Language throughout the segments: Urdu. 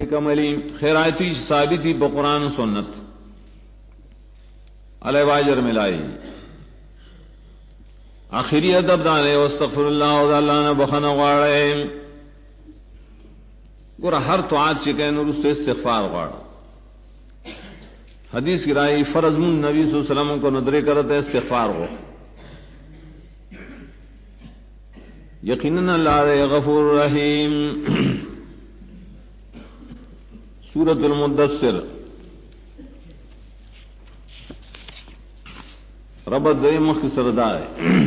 کملی خیراتی ثابتی بقرآن و سنت علیہ واجر ملائی آخری ادب دانے واستغفر اللہ و اللہ نے بخنا غاڑے گورا ہر طاعت چکے نور سے استغفار غاڑ حدیث کی رائے فرض من نبی صلی اللہ علیہ وسلم کو ندرے کرتے استغفار ہو یقیناً اللہ غفور رحیم سورۃ المدثر ربط دے مخ کی سردار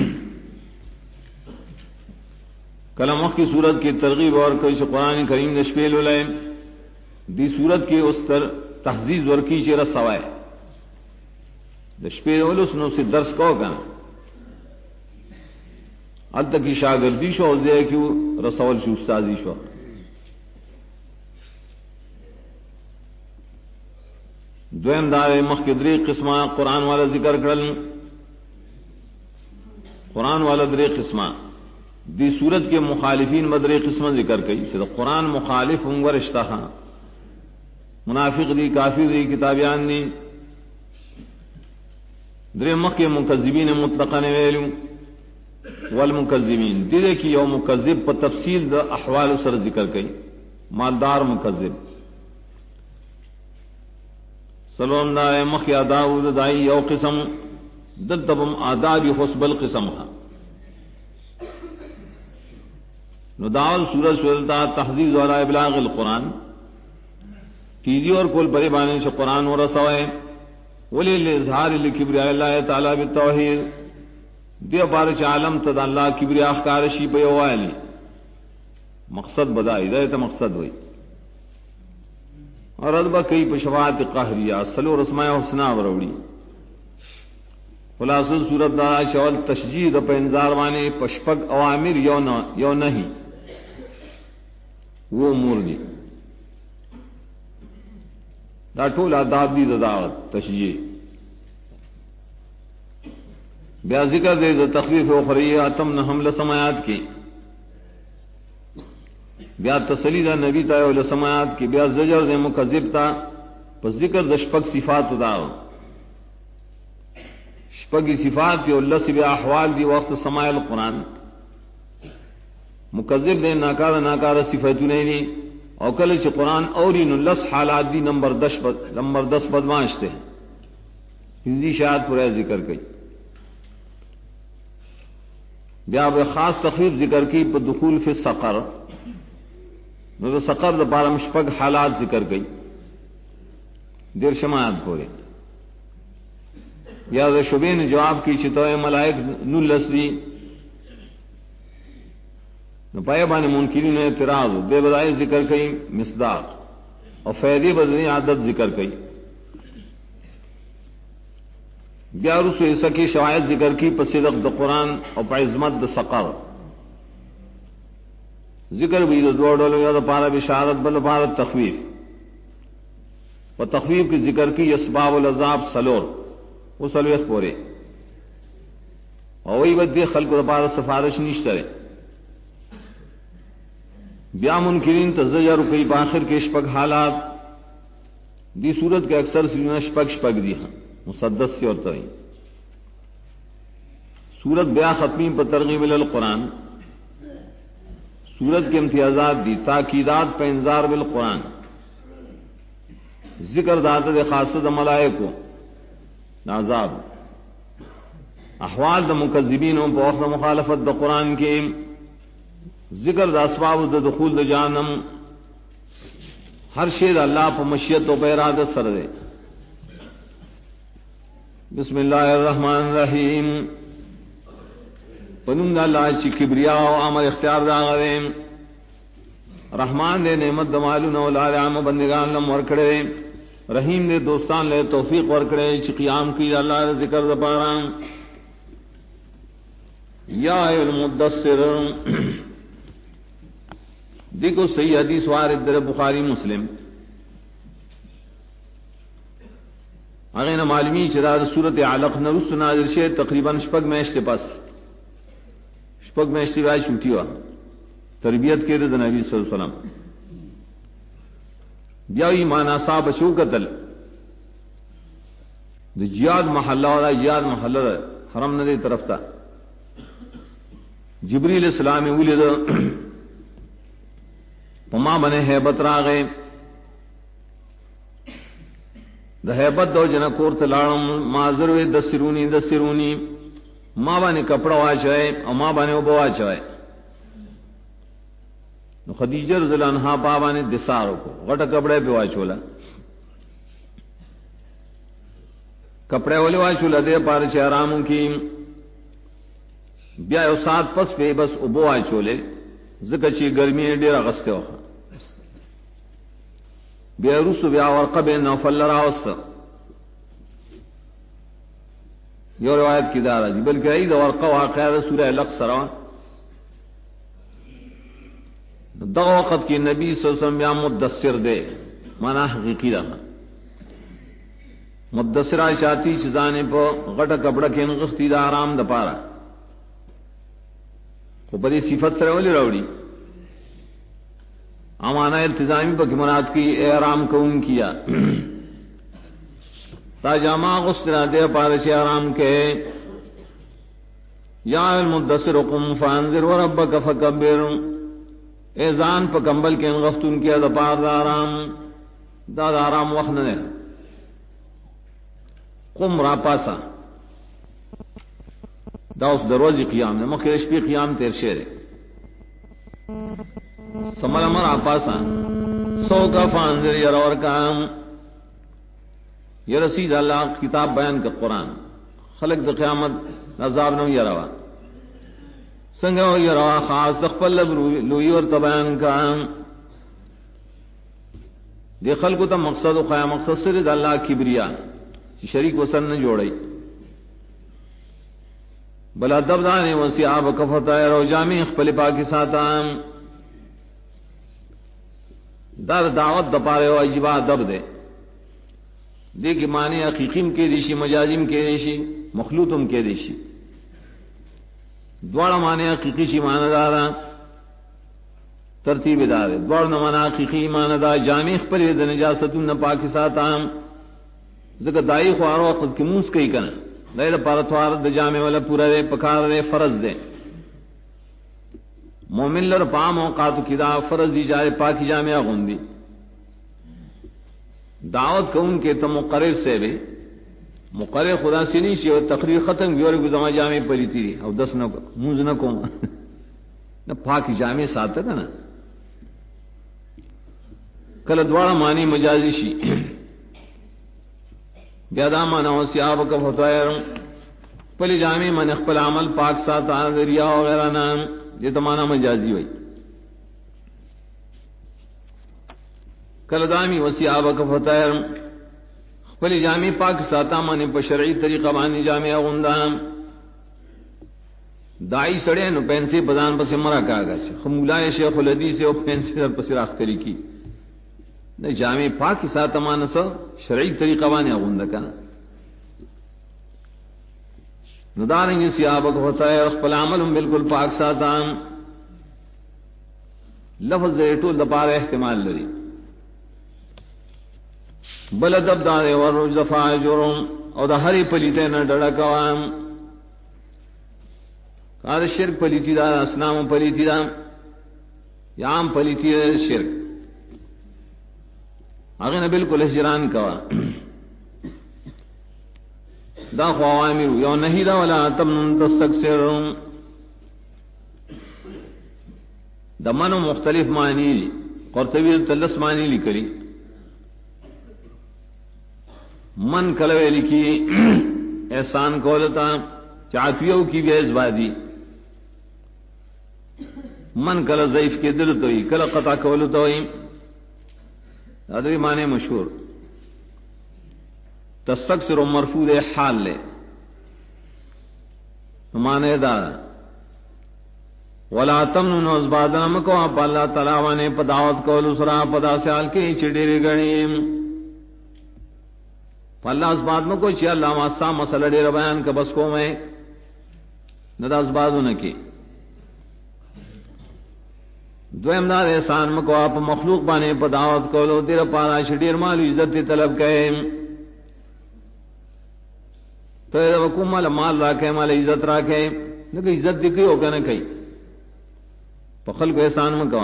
کلام مخ کی صورت کی ترغیب اور کئی قرآن کریم نشپیل ولائے دی صورت کی اس تحزیز ورکی چیرہ سوائے نشپیل ولس نو سے درس کو گنا ال تک کی شاگردی شو دے کیوں رسول شو استادی شو دویم دار مخ کی دری قسمہ قرآن والا ذکر کرل قرآن والا دری قسمہ دی صورت کے مخالفین مدری قسمہ ذکر کئی سے قرآن مخالف ہوں رشتہ منافق دی کافر دی کتابیان دی دری مخ کے مکذبین مطلقاً ویلو والمکذبین دیدے کی یو مکذب پر تفصیل دا احوال سر ذکر کئی مالدار مکذب سلام دا مخ داود دائی یو قسم دلتبم آداب حسب القسم نداول سورج سورتا تحزیز والا ابلاغ القرآن تیزی اور کل بری بانے سے قرآن و رسوائے ولی اظہار لکبریاء اللہ تعالی بالتوحید دیو بارش عالم تد اللہ کبریاء اخکارشی بیوالی مقصد بدائی دایت مقصد ہوئی اور ادبا کئی پشفاعت قہریہ سلو رسمائے حسنہ وروڑی خلاصل صورت دارا شول تشجید پہ انذار وانے پشپک اوامر یو نہیں وہ امور دی دا ٹول آداب دی دعوت تشجید بیا ذکر دے تخفیف اخری اتم نہ حمل سماعت کی بیا تسلی دا نبی تا ول سماعت کی بیا زجر دے مکذب تا پس ذکر د شپک صفات دا شپگی صفات یو اللہ سے بیا احوال دی وقت سماع القرآن مکذب دے ناکار صفتوں نہیں او کل چ قرآن اوری نو لس حالات دی نمبر 10 بدماش تے ہندی شاعت پر ذکر کئی بیا خاص تخفیف ذکر کی پر دخول فی السقر نو سقر دا پارا مشپگ حالات ذکر گئی دیر شماعت پورے یا شبے نے جواب کی چتوئے ملائک نلسری نو پائے بانے منکرین نے اعتراض بے بدائے ذکر کئی مصداق اور فیدی بدنی عادت ذکر کئی بیا رسو عیسیٰ کی شواہد ذکر کی پصدق دا قرآن اور پعظمت دا سقر ذکر بھی دو ڈولو یا پارا بشارت بل پارا تخویف و تخویف کی ذکر کی اسباب العذاب سلور وہ سلویخ پورے اور وہی بدی خلق و پارا سفارش نشترے بیا منکرین تزجر کی باخر کے شپگ حالات دی صورت کے اکثر سلینا شپگ دی ہاں مسدس سے اور ترین صورت بیا ختمی پر ترغیب القرآن سورت کے امتیازات دی تاکیدات پہ انذار بالقرآن ذکر دات خاصد ملائکو عذاب احوال دا مکذبین و بوقت مخالفت دا قرآن کے ذکر دا اسباب دا دخول دا جہنم ہر شید اللہ پہ مشیت و پہ ارادت سر دے بسم اللہ الرحمن الرحیم پنم دا اللہ چی کبریا و عمل اختیار دا غریم رحمان دے نعمت دمالو نو لال عام بندگان لم ورکڑے رحیم دے دوستان لے توفیق ورکڑے چی قیام کی اللہ ذکر دا پارام یا المدثر دیکھو صحیح حدیث وارد در بخاری مسلم اگر معلومی چرا صورت علق نرس نازل شے تقریباً شپگ میشتے پاس شپگ میشتی رائے چھوٹی ہوا تربیت کے رضا نبی صلی اللہ علیہ وسلم بیا ایمان صاحب شو قتل جیاد محلہ والا جیاد محلہ حرم ندی طرف تھا جبریل السلام ولید پما بنے ہیبت راغے دا ہیبت دو جنا کور تلاڑم معذر وی دسرونی ماں بانے کپڑا واچوئے اور ماں بانے اوبو واچوئے خدیجہ رضی اللہ عنہا پابا نے دساروں کو غٹا کپڑے پہ واچولا کپڑے والے واچولا دے پار چھ آراموں کی بیا او سات پس پہ بس اوبو واچولے ذکر چی گرمی ڈیر اغسطے ہو بیا رسو بیا ورقہ بے نوفل لراوست یہ روایت کی دارا جی بلکہ ای دا ورقہ واقعہ دا سورہ لق سران دا وقت کی نبی صلی اللہ علیہ وسلم یا مدثر دے مانا حقیقی رہا مدثر آشاتی چیزانے پا غٹا کپڑا کے انغستی دا آرام دا پارا وہ بڑی صفت سرے والی روڑی امانہ التزامی پا کمرات کی احرام کون کیا تا جامع غسطنا دے پارش آرام کے یا المدثر قم فانذر وربک فکبر ایزان پا کمبل کے انغفتون کیا دا پار دا آرام وقت نے قم را پاسا دا اس دروازی قیام نے مخیرش پی قیام تیر شیرے سمال امر آپاسا سو کا فانذر یرور کام یہ رسید اللہ کتاب بیان کا قرآن خلق دا قیامت عذاب نو یروا سنگو یروا خاص تخپل لوی اور تبیان کا دے خلقو تا مقصد و خیا مقصد سرد اللہ کبریا شریک وسن نہ جوڑی بلا دبدانے وسیعاب کفتا رو جامع اخپل پاکی ساتام دار دعوت دپارے و عجیبہ دب دے دیکھ معنی حقیقیم کے دیشی مجازم کے دیشی مخلوطم کے دیشی دوڑا معنی حقیقی شی معنی دارا ترتیب دار دوڑ نہ معنی حقیقی معنی دار جامع پر د نجاستون نہ پاکی ساتھ عام ذکر دائی خوار وقت کی منس کئی کنا دائر پارتوار د جامع والا پورا دے پکار دے فرض دے مومن لر پام اوقات کی دا فرض دی جائے پاکی جامع غندی دعوت کو ان کے تو مقرر سے بھی مقرر خدا سے نہیں سی اور تقریر ختم بھی اور گزما جامع پڑی تھی اور 10 نہ منز نہ کو نہ پاکی جامع ساتھ تھا نا کل دوڑا معنی مجازی شی بیادا مانا وسیاب کا فتویر پلی جامع من اخپل عمل پاک ساتھ آذریا وغیرہ نام یہ تو مانا مجازی ہوئی کلدامی وسیاب کا فتویر پلی جامع پاک ساتا مانے پر شرعی طریقہ بانی جامع غندام دائی سڑے نو پینسی بدان پس مرا کاغا خمولائے شیخ الحدیث او پینسی در پس راخ کری کی نہ جامع پاک ساتا مانا سا شرعی طریقہ بانی غندکا ندارنگی سیابک فتویر اخپل عملم بالکل پاک ساتا لفظ دیٹو دپار احتمال لری بل دب دارے ورج فاجرم اور دا ہری پلیتے نہ ڈڑا کوام کار شرک پلیتی دا اسلام پلیتی دا یام پلیتی دا شرک آگے نہ بالکل ہجران کوا دا خوامی یو نہیں دا ولا تمنن تستکثر دا منو مختلف معنی لی قرطبی تلس معنی لی کری من کلوے لکھی احسان کولتا چاہتویوں کی بھی ازبادی من کل ضعیف کے دل توئی کل قطع کولتا ہوئی ادری معنی مشہور تستکثر مرفوع حال لے معنی دارا ولا تمنن ازبادنا مکو آپ اللہ تعالیٰ وانے پداوت کولو سرا پدا سیال کے چڑیری گنیم اللہ اس بات میں کوئی چیز اللہ واسطہ مسئلہ ڈیر بیان کا بس کو میں نہ اس بات نہ کی دویم دار احسان مکو آپ مخلوق بانے پا دعوت کولو دیر پارا شدیر مالو عزت تی طلب کئے تو ایدہ وکو مال راکے مال عزت راکے لیکن عزت دی کئی ہوگا نہ کئی پا خلق احسان مکو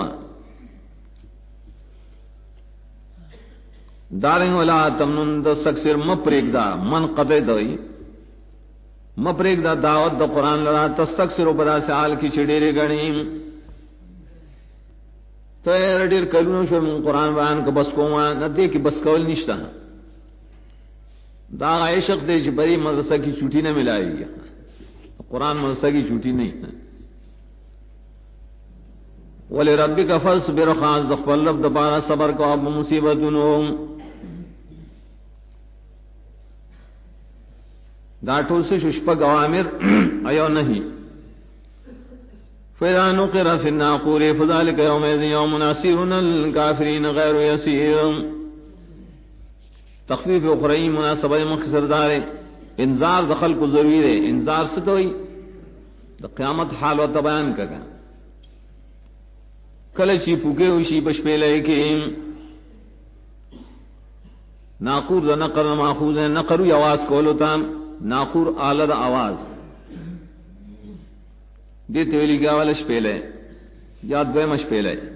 دارنگ ولا تمنن دستکسر مپریک دا من قطع دوئی مپریک دا دعوت دا قرآن لڑا تستکسر پدا سال کی چڑیرے گنیم تو ډیر کلونو شو من قرآن بیان کو بس کوما نہ دے کہ بس کول نشتا دا عاشق دے چې بری مدرسہ کی چھٹی نہ ملائی قرآن مدرسہ کی چھٹی نہیں ولربک فاصبر خاص ذخل رب دبارہ صبر کو اب مصیبتونو دا ټول سے شپږ اوامر ایو نہیں فإذا نقر في الناقور فذلك يومئذ يوم عسير الكافرين غير يسير تخفیف اخرى مناسبہ مختصر دار انذار دخل کو ضروری ہے انذار سے تو قیامت حال و بیان کا کل چی پوکے ہوشی پشپے لے کے ناقور دا نقر ماخوذ ہے نقر آواز کولو تام ناقور آلد آواز دیتے ویلی گیا والا شپیل ہے یاد دویم شپیل ہے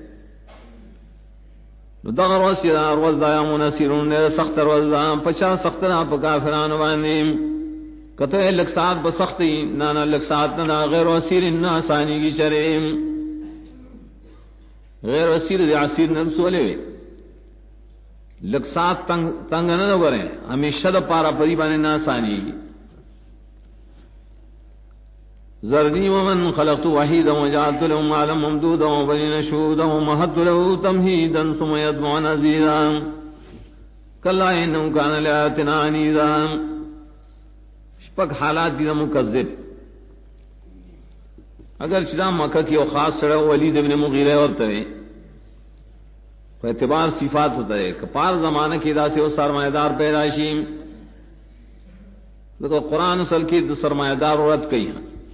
نو دا روز چیزا روز دا یا مناسرون دے سخت روز دا پچا سخت نا پا کافران باندیم کتو ہے لکسات پا سختی نانا لکسات نا غیر وسیر نا آسانی کی شریم غیر وسیر دے عصیر نرسولے وے لکسات تنگ نہ کریں ہمیشہ دا پارا پری بانے نا آسانی کی ذرنی ومن خلقت وحیدا وجعلت له مالا ممدودا وبنین شهودا ومهدت له تمهیدا ثم يطمع مزیدا کلا انه كان لآیاتنا عنیدا شپږ حالات دي مکذب اگر چدا مکہ کی خاص سره ولید ابن مغیرہ ورته په اعتبار صفات ہوتا ہے کپار زمانہ کی دا سے سرمایہ دار پیدائشی تو قرآن اصل کی سرمایہ دار عورت کئی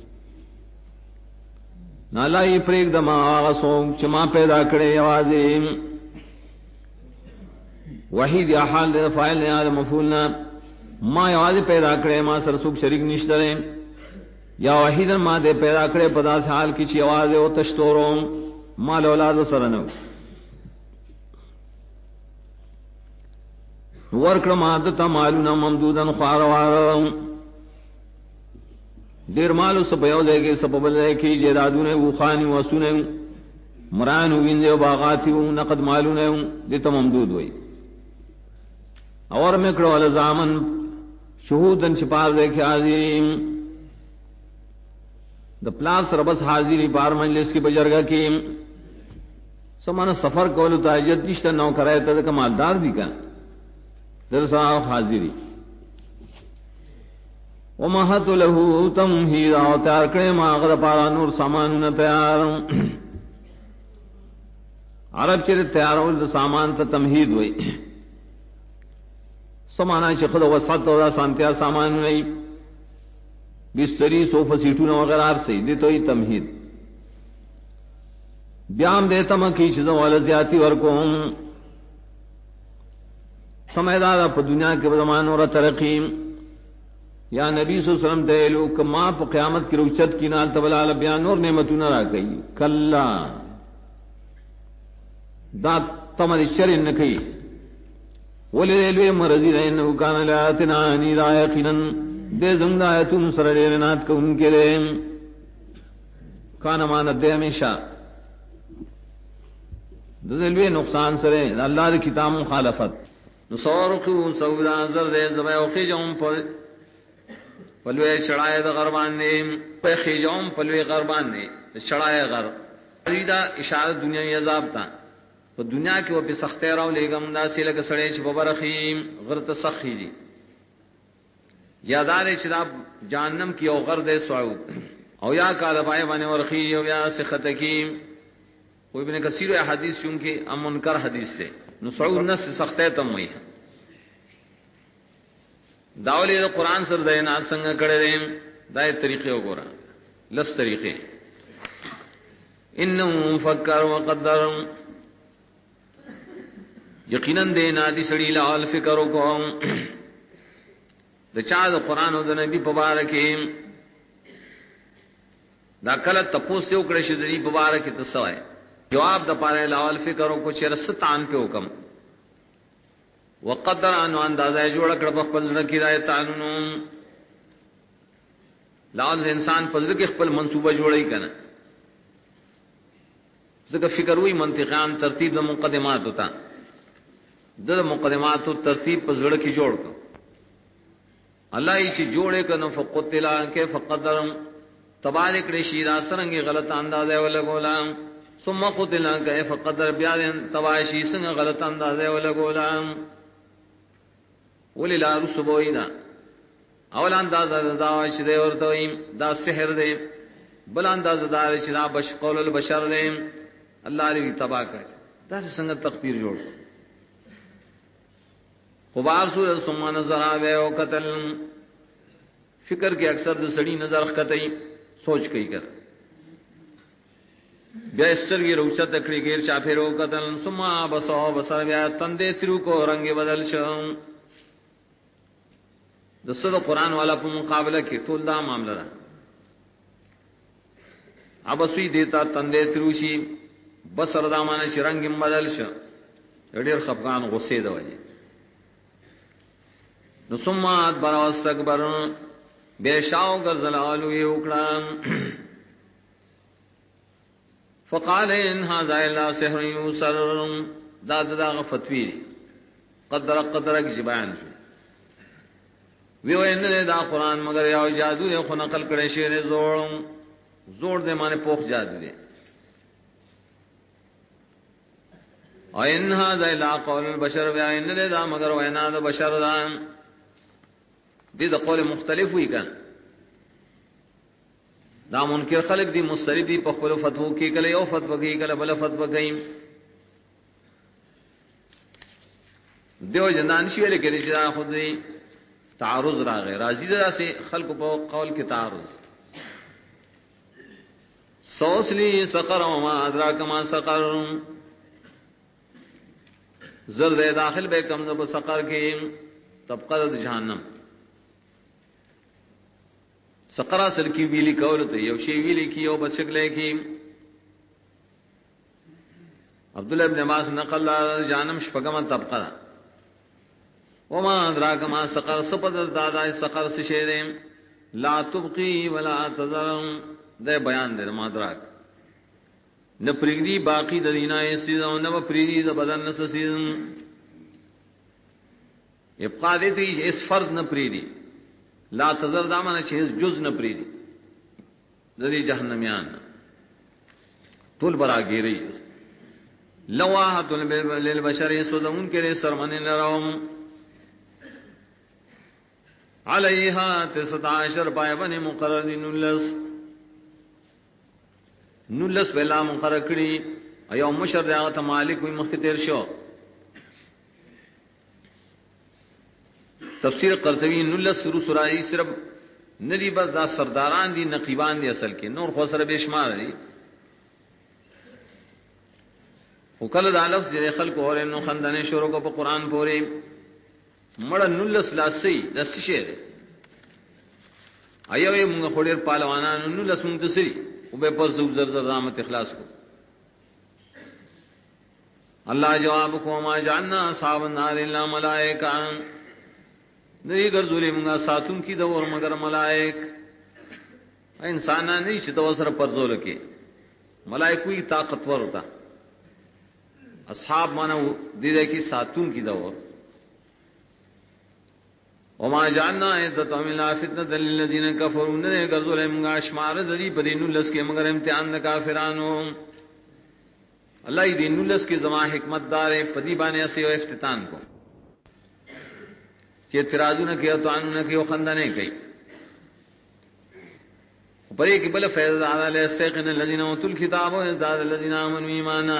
نالائی پریک دما آغسوں چما پیدا کرے آوازیں وحید یا حال دے فائل نے آدھا مفولنا ما آواز پیدا کرے ما سرسوک شریک نشترے یا وحید ما دے پیدا کرے پدا سے حال کی چی آوازیں و تشتوروں ما لولاد سرنو ورکڑ مادتا مالونا ممدودا خواروارا دیر مالو سپیو دے گے سپبل دے کی جیدادونے وخانی وسونے مرانو ویندے و باغاتی و نقد مالونے دیتا ممدود ہوئی اور مکڑو الزامن شہودن چپار دے کے حاضرین دا پلاس ربس حاضری پار مجلس کی بجرگا کی سمانا سفر کولو تاجت نشتا نو کرائے تا دا مالدار دی کا در صاحب حاضری ومہت له تمہیدا و تیار کرے ماغد پارا نور سامانون تیار عرب چرے تیار ہو سامان تا تمہید ہوئی سمانا چی خود وسط و سانتیا سامان نہیں بستری صوفہ سیٹون وغیرہ سے دیتو ہی تمہید بیام دیتا مکی چیزوں والا زیادتی ورکوم سمیدادا پا دنیا کے زمان اور ترقیم یا نبی صلی اللہ علیہ وسلم دے لو کہ ماں پا قیامت کی رخصت کی نال تبلا بیان اور نعمتوں نہ را گئی کلا دا تمر شر نہ کئی ولی ریلوے مرضی رہے انہو کان لآیاتنا عنیدا یقینا دے زمد آیتون سر ریرنات کو ان کے لئے کان مانت دے ہمیشہ ریلوے نقصان سرے اللہ دے کتاب مخالفت نصورقو سودا زر دے زبائے خیجوں پر پلوے چڑھائے دا غربان نے پہ خیجوں پلوے غربان نے چڑھائے غرب فریدہ اشارت دنیا میں عذاب تھا تو دنیا کے وہ پہ سختے رہو لے گا مندہ سے لگا سڑے چھ ببرخیم غرط سخی جی یادار چراب جہنم کی او غرد سعود او یا کالبائے وانے ورخی او یا سختکیم وہ ابن کثیر حدیث چونکہ ام منکر حدیث سے نسعود نس سختے تم ہوئی داولی دا قرآن سر دینات سنگا کڑے دیں دائے طریقے ہو گورا لس طریقے انه فکر وقدر یقینا دینا دي سړي لا فکر وکوم د چا د قران او د نبی په اړه کې دا کله تپوس یو کړی شو د دې په اړه کې تسوای جواب د پاره لا فکر وکړو چې رستان په حکم وقدر ان اندازه جوړ کړ په خپل ځل کې راي قانون لاول انسان په ځل کې خپل منصوبه جوړی کنه ځکه فکر وی منطقان ترتیب د مقدمات ہوتا د مقدمات او ترتیب په ځل کې جوړ کړ الله یې چې جوړې کنه فقتلا کیف قدر تبارک رشی دا سرنګي غلط اندازه ولګولا ثم قتلا کیف قدر بیا تواشی څنګه غلط اندازه ولګولا وللا رسبوینا اول اندازه دا چې دی ورته دا سحر دی بل اندازه دا چې دا قول البشر دی الله دې تبا کړ دا څنګه تقدیر جوړ خبار سور ثم نظر اوه او قتل فکر کې اکثر د سړی نظر خطئی سوچ کوي کر بیا سترګې روشت کړي غیر چاپیرو قتل ثم بصو بصر بیا تندې ترو کو رنگ بدل شو د سره قران والا په مقابله کې ټول دا معاملہ ده ابسوی دیتا تندې ترو شي بصر دا معنی چې رنگ بدل شو ډېر خفقان غصه ده وایي نو ثم ادبر واستكبر بشاو غزلالو یوکړه فقال ان هذا الا سحر يسر دا فتوی قدر کی بیان شو ویو ان دا قران مگر یو جادو یو خو نقل کړي شی زور دې معنی پوخ جادو دی او ان هذا الا قول البشر بیا ان دا مگر وینا د بشر دا دې د قول مختلف وی کان دا منکر خلق دی مسترب دی په خپل فتوو کې کله یو فتوا کوي کله بل فتوا کوي دیو جنان شي ویل کېږي چې خو دې تعارض راغی راځي دراسه خلق په قول کې تعارض سوسلی سقر او ما ادراک ما سقر زر داخل به کم نو سقر کې طبقه د جهنم سقرا سر کی ویلی کول ته یو شی ویلی کی او بچکلې کی عبد الله ابن عباس نقل جانم شپګم طبقه وما ادراک ما سقر سپد دادا سقر سشیرم لا تبقي ولا تذر ده بیان ده ما ادراک نه پرګدي باقی د دینه سيزو نه پرګدي د بدن نس سيزم ابقا دې ته اس فرض نه پرګدي لا تذر دامن چې جز نه پریدي د دې جهنميان ټول براګيري لواحت للبشر يسودون کې سرمن لروم عليها 19 پایبن مقررين نلس ولا مقرر کړي ايو مشر دغه مالک وي مختیر شو تفسیر قرطبی نلس سورو سرائی صرف ندی بس دا سرداران دی نقیبان دی اصل کې نور خو سره بشمار دي وکله دا لفظ دې خلق اور نو خندنه شروع کو په قران پورې مړ نلس لاسی د څه ایوې موږ خوري پهلوانانو نلس موږ تسری او به پر زر رحمت اخلاص کو الله جواب کو ما جاننا اصحاب النار الا ملائکه نئی ګرځولې موږ ساتون کی د اور مگر ملائک انسانان نه چې د وسره پرځول کې ملائکوی طاقتور ہوتا اصحاب مانو دې کې ساتون کی د اور وما جعلنا عدتهم الا فتنه للذين كفروا نه ګرځولې موږ اشمار د دې په دینو لس کې مگر امتحان د کافرانو الله دې دینو لس کې زما حکمت دار په دې باندې اسې او افتتان کو چې اعتراضونه کوي او توانونه کوي او خندنه کوي پرې کې بل فیض علی استيقن الذين اوتوا الكتاب وازداد الذين امنوا ایمانا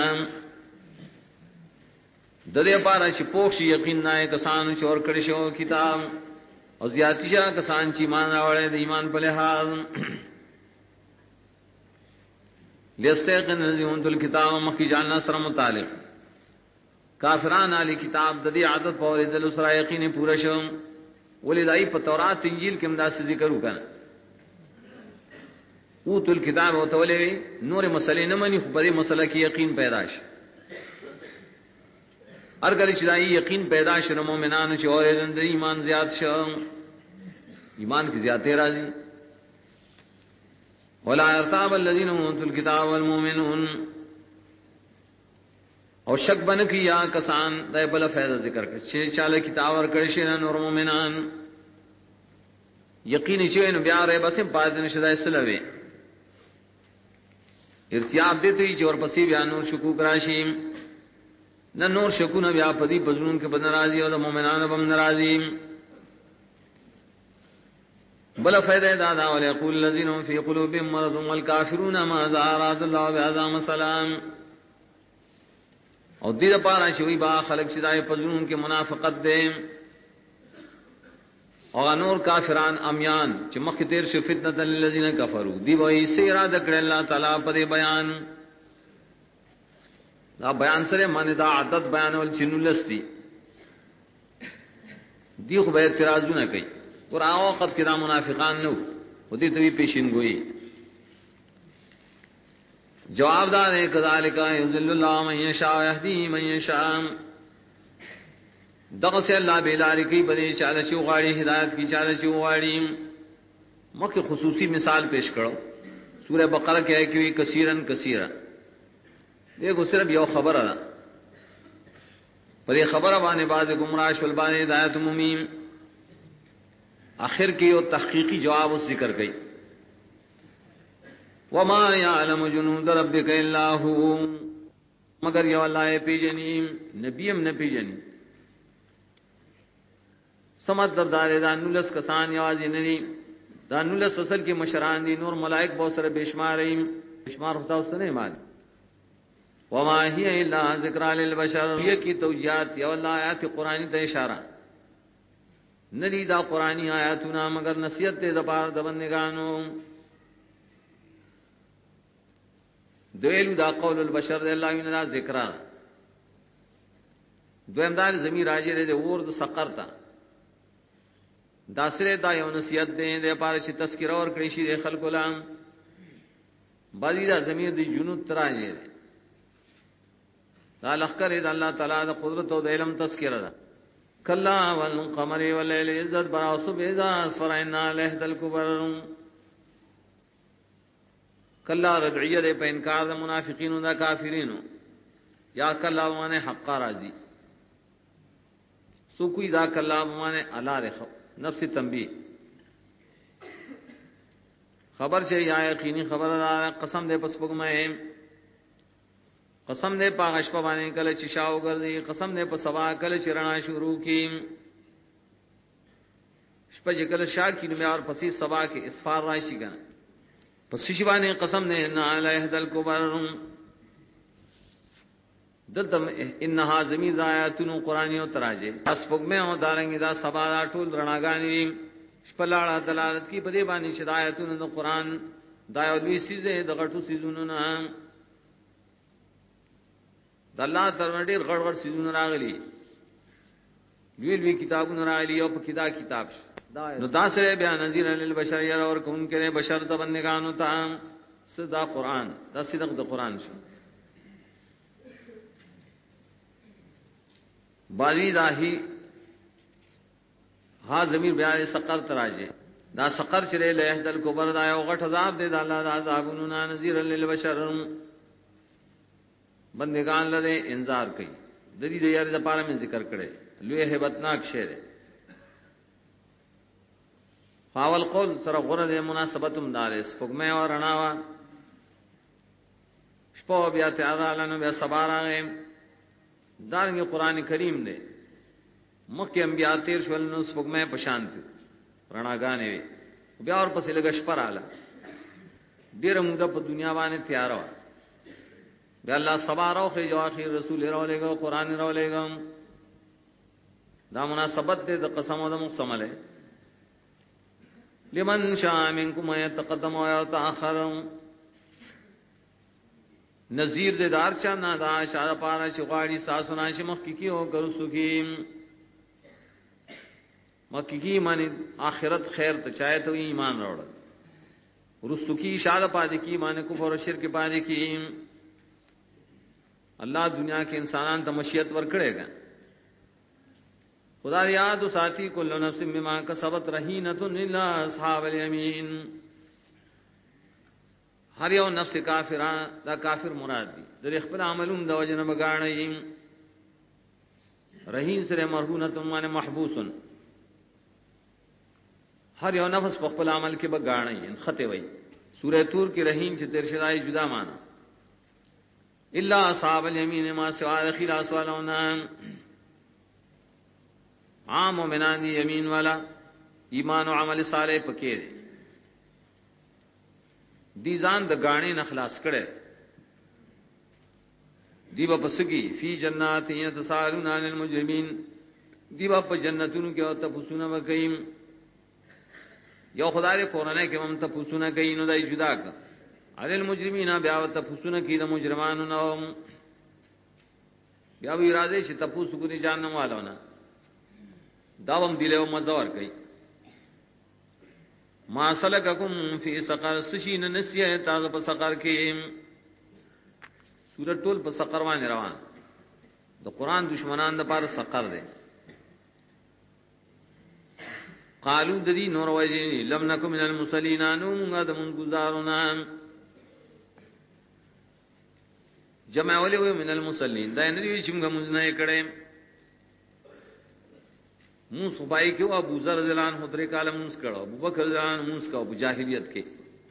د دې لپاره چې پوښ یقین نه کسان چور کړي شو کتاب او زیاتیشا کسان چې ایمان راوړل د ایمان په لحاظ لیستيقن الذين اوتوا الكتاب مخکې جاننا سره متعلق کافران علی کتاب د دې عادت په ورېدل سره یقین پوره شو ولدای په تورات انجیل کې مداس ذکر وکړ اوتوا الكتاب او تولې نور مسلې نه مني خو په دې مسله کې یقین پیدا شي ارګل چې دای یقین پیدا شنه مؤمنانو چې اورېدل د ایمان زیات شو ایمان کی زیاتې راځي ولا يرتاب الذين اوتوا الكتاب والمؤمنون او شک بن کیا کسان دای بل فائدہ ذکر کړي چې چاله کتاب ور کړی شي نور مؤمنان یقین چې نو بیا رې بس په دې نشه دای سلوي ارتیاب دې ته چې ور پسې بیا نور شکوک راشي نه نور شکونه بیا پدی بزرون کې بدن راضي او د مؤمنانو بم ناراضي بل فائدہ دادا ول یقول الذين في قلوبهم مرض والكافرون ماذا اراد الله بهذا مثلا او دې لپاره چې وي با خلق چې دای پزرون کې منافقت دي او نور کافران امیان چې مخ تیر شي فتنه للذین کفروا دی وایي سي اراده کړ الله تعالی په بیان دا بیان سره باندې دا عادت بیانول چنولستی دی خو به اعتراضونه کوي قرآن وخت کې دا منافقان نو و دې ته پیشنګوي جواب دا نه کذالک یذل الله من یشاء یهدی من یشاء دغه سه الله بیلاری کوي بده چاله چې غاړي هدایت کی چاله چې غاړي مکه خصوصي مثال پیش کړو سوره بقره کې ہے کہ کثیرن کثیرا دیکھو صرف یو خبر ہے پر یہ خبر باندې بعض گمراه شول باندې ہدایت مومین آخر کې یو تحقیقی جواب اس ذکر کړي وما يعلم جنود ربك الا هو مگر یو الله پیجنی نبیم نه پیجنی سمت دردار دانولس کسان یوازې نه دي دانولس اصل کې مشران دي نور ملائک به سره بشمار بشمار ہوتا اس نے مان وما هي الا ذکر للبشر یہ کی توجیہات یا اللہ آیات قرآنی ته اشارہ ندی دا قرآنی آیاتنا مگر نصیحت دے دپار د بندگانو دویلو دا قول البشر دے اللہ وینا ذکر دویم دار زمین راجی دے اور د سقر تا دا سره دا یو نصیحت دے دے پار چې تذکرہ اور کړي شي د خلکو لام بازی دا زمین دی جنود تراجی دے دا لخر اذا الله تعالی د قدرت او د علم تذکرہ ده کلا والقمر والليل عزت برا صبح اذا اسفر ان لهد الكبر کلا رجعیه په انکار د منافقین او د کافرینو یا کلا معنی حق راضی سو کوئی دا کلا معنی الا رخ نفس تنبیه خبر شي یا یقینی خبر قسم دې پس پګمه قسم دې پاغش په باندې کله چې شاو ګرځي قسم دې په سوا کله چې رڼا شروع کی شپه چې کله شا کی نو اور پسې سوا کې اسفار راشي کنه پس شي باندې قسم دې ان علیه دل کبر دتم انها زمین آیاتن قرآنی او تراجه اس پګمه او دارنګ دا سبا ټول رڼاګانی شپه لاړه دلالت کی په دې باندې شدایتون د قرآن دا یو لوی سیزه د غټو سیزونو نه د الله تر ډیر غړ غړ سيزونه راغلي ویل وی کتابونه راغلي او په کتاب نو دا سره بیان نذیر للبشر ير اور کوم کې بشر ته بندگانو ته صدا قران دا صدق د قران شو بالی راهي ها زمير بیان سقر تراجه دا سقر چره له دل کوبر دا یو غټ عذاب دی د الله د عذابونو نذیر للبشر بندگان لده انذار کوي د دې د یاري لپاره مې ذکر کړي لوی hebatnak شعر فاول قول سره غره د مناسبتم دارس فقمه او رڼاوا شپه بیا تعالی بیا صبرانه دانګي قران کریم دی مکه انبیاء تیر شول نو فقمه پشانت رڼاګانې بیا اور پسې لګش پر اعلی ډیر موږ په دنیا باندې تیار و بیا الله صبر او خو اخر رسول را لګو قران را لګم دا مناسبت دې د قسم او د مقسم له لمن شاء منکم يتقدم او يتاخر نذیر دے دار چا نه دا اشاره پاره چې غاړي ساسو ناشي مخ کی او کرسو کی مکه کی معنی آخرت خیر ته چاہے تو ایمان راوړل ورستو کی اشاره پاره کی معنی کفر او شرک پاره کی اللہ دنیا کے انسانان ته مشیت ور کړيګا خدا یاد ساتھی کل نفس بما کسبت رهینۃ الا اصحاب الیمین ہر یو نفس کافرہ دا کافر مراد دی در خپل عملون د وجنه بغاڼی رهین سره مرهونۃ معنی محبوسن ہر یو نفس په خپل عمل کې بغاڼی خطه وای سورہ تور کې رهین چې تیر شدای جدا معنی الا اصحاب الیمین ما سوا خلاص ولونا عام مومنان دی یمین والا ایمان او عمل صالح پکې دی ځان د غاڼې نخلاص کړي دی په پسکی فی جنات یتسالون عن المجرمین دی په جنتونو کې او تفسونه وکیم یو خدای قرآن کې هم تفسونه کوي نو دای جدا کړ عن المجرمین بیا تفسونه کې د مجرمانو نو بیا وی راځي چې تفسو کو دي جانم والونه داوم دیلو مزور کوي ما سلککم فی سقر سشین نسیه تاسو په سقر کې سورۃ ټول په سقر باندې روان د قران دشمنان د پاره سقر دی قالو ددی نور وایي لم نکم من المصلین انو موږ د مون گزارونه جمع ولې من المصلین دا نه وی چې موږ مونږ نه کړي مون صبای کې ابو ذر رضی الله عنه درې کاله مونږ کړه ابو بکر رضی الله عنه مونږ کا ابو جاهلیت کې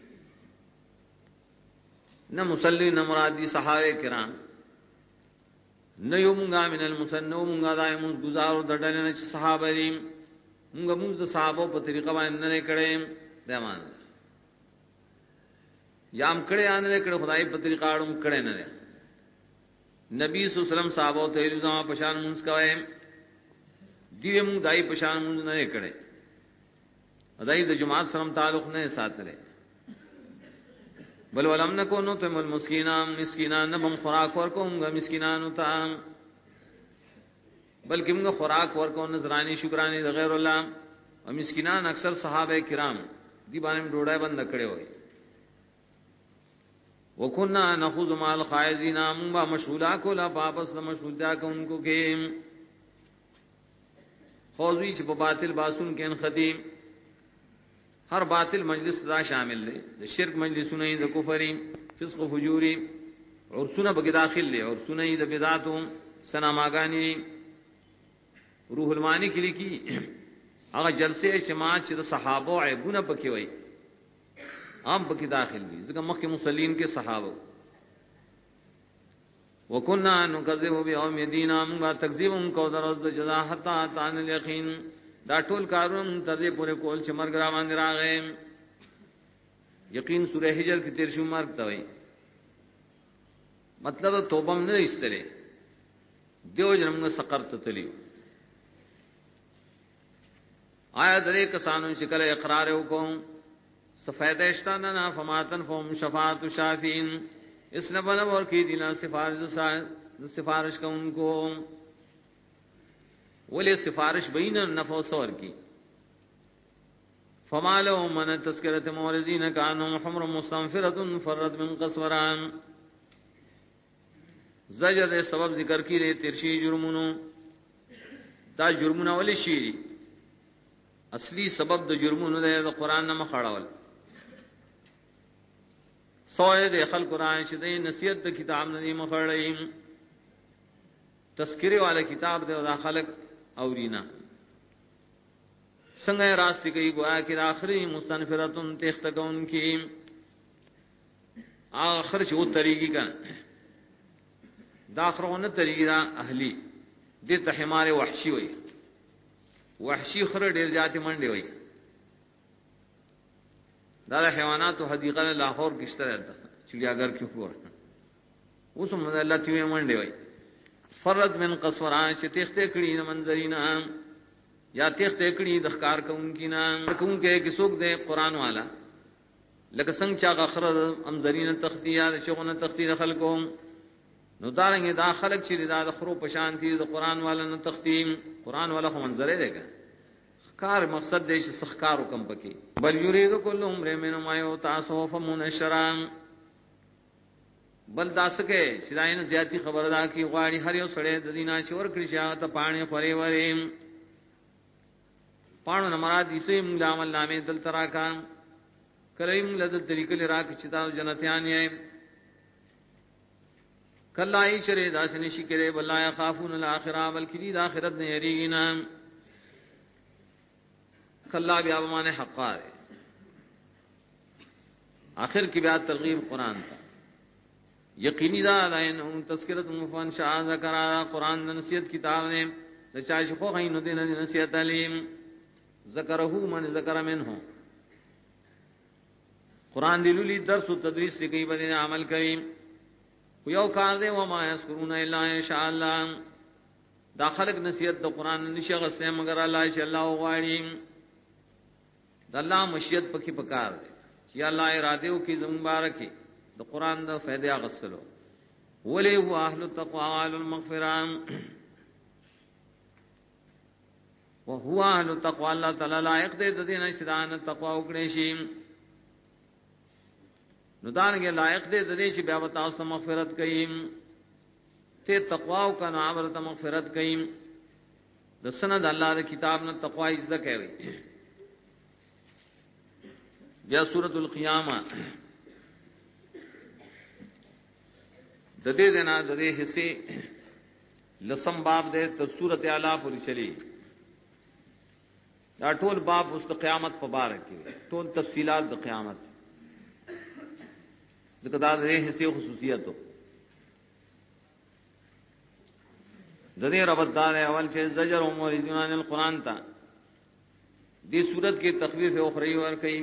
نه مصلی نه مراد دي صحابه کرام نه یو مونږه من المسنو مونږه دای مونږ گزارو دډل نه صحابه دي مونږ د صحابه په طریقه باندې نه کړي دمان یام کړي ان نه کړه خدای په طریقه اړم کړي نه نبی صلی الله علیه وسلم صحابه ته الزام پشان مونږ کوي دیوی مونږ دای پشان مونږ نه کړي دای د جماعت سره تعلق نه ساتره بل ولم نکونو تم المسکینان مسکینان بم خوراک ورکوم مسکینانو ته بلکې موږ خوراک ورکو نذرانی شکرانی د غیر الله او مسکینان اکثر صحابه کرام دی باندې ډوډۍ بند کړي وي وکنا نخوذ مع الخائزین موږ مشغولا کولا واپس مشغولتا کوونکو کې خوځوي چې په باطل باسون کې ان خدیم ہر باطل مجلس دا شامل دی د شرک مجلسونه د کفر فسق و فجور اور سنه بګ داخل دی اور سنه د بدعات سناماګانی روح المانی کې لیکي هغه جلسه اجتماع چې د صحابه عیبونه پکې وای عام پکې داخل دي ځکه مخکې مصلین کې صحابه وکنا نکذب بیوم الدین ما تکذیبهم کو درز جزاء حتا تان الیقین دا ټول کارون تر دې پورې کول چې مرګ را باندې راغی یقین سورہ حجر کې 13 مرګ ته وای مطلب توبه نه ایستره دیو جنم سقر ته تلیو آیا درې کسانو چې کله اقرار وکوم سفیدہ اشتانا فماتن فهم شفاعت شافین اس نے بنا اور کی دینا سفارش کا ان کو ولی سفارش بین نفع سور کی فما لهم من تذکرۃ مورزین کانوا حمر مستنفرۃ فرت من قسوران زجر سبب ذکر کی لے ترشی جرمونو دا جرمونه ولی شی اصلی سبب د جرمونو د قران نه مخړاول سوئے د خلق قران شدې نصیحت د کتاب نه مخړې تذکرې والا کتاب د خلق اورینا څنګه راستی کوي گویا کې اخري مستنفرتون تختګون کې اخر شو طریقې کا دا اخرونه طریقې اهلی د ته حمار وحشي وي وحشي خر ډیر ذات منډي وي دا حیوانات او حدیقه لاهور کې شته ده چړیاګر کې خور اوس هم الله تیوې منډي وي فرد من قصوران چې تخته کړي نه منظرینا یا تخته کړي د ښکار کوونکی نه کوونکې کې څوک ده قران والا لکه څنګه چې غخره امزرین تختیا شغونه تختی خلقوم نو دارنګ دا خلق چې دا خرو په شانتي د قران والا نه تختیم قران والا خو منظره دیګا کار مقصد دې چې سخکار وکم پکې بل یرید کل عمر من ما یو تاسو فمنشرام بل داسکه شراین زیاتی خبردار کی غواړي هر یو سړی د دینه شور کړی چې ته پانی خوري وریم پانو نه مراد دې سیم عمل نامې دل تراکا کریم لذ طریقې راک چې تا جنتیان یې کلای چره داسنه شي کړي والله يخافون الاخره بلکې دې اخرت نه یریږي کلا بیا معنی حقا ہے آخر کی بیا ترغیب قرآن تا یقینی دا لائن تذکرت مفن شاہ ذکر قرآن نصیحت کتاب نے چاہش خو غین دین نصیحت علیم ذکرہ من ذکر منہ قرآن دلولی درس و تدریس سے کئی بدن عمل کریم یو کار دے وما یذکرون الا ان شاء اللہ دا خلق نصیحت دا قرآن نشغل سے مگر اللہ شاء اللہ غواړي د الله مشیت پکې پکار دی چې الله اراده وکي زمون بارکي د قران د فائدې اغسلو ولي هو اهل التقوى والمغفرة وهو اهل التقوى الله تعالی لایق دی د دې نشدان تقوا وکړي شي نو دانګه لایق دی د دې چې بیا وتا سم مغفرت کوي ته تقوا او کنه امرته مغفرت کوي د سند الله د کتاب نه تقوا عزت کوي بیا سورۃ القیامہ د دې دنا د دې حصے لسم باب دې ته سورۃ اعلی پوری چلی دا ټول باب اوس د قیامت په اړه کې ټول تفصيلات د قیامت ذکر دا دې حصے خصوصیت د دې رب دار اول چې زجر او موعظه عن القرآن تا دې سورۃ کې تخفیف او اخروی ور کوي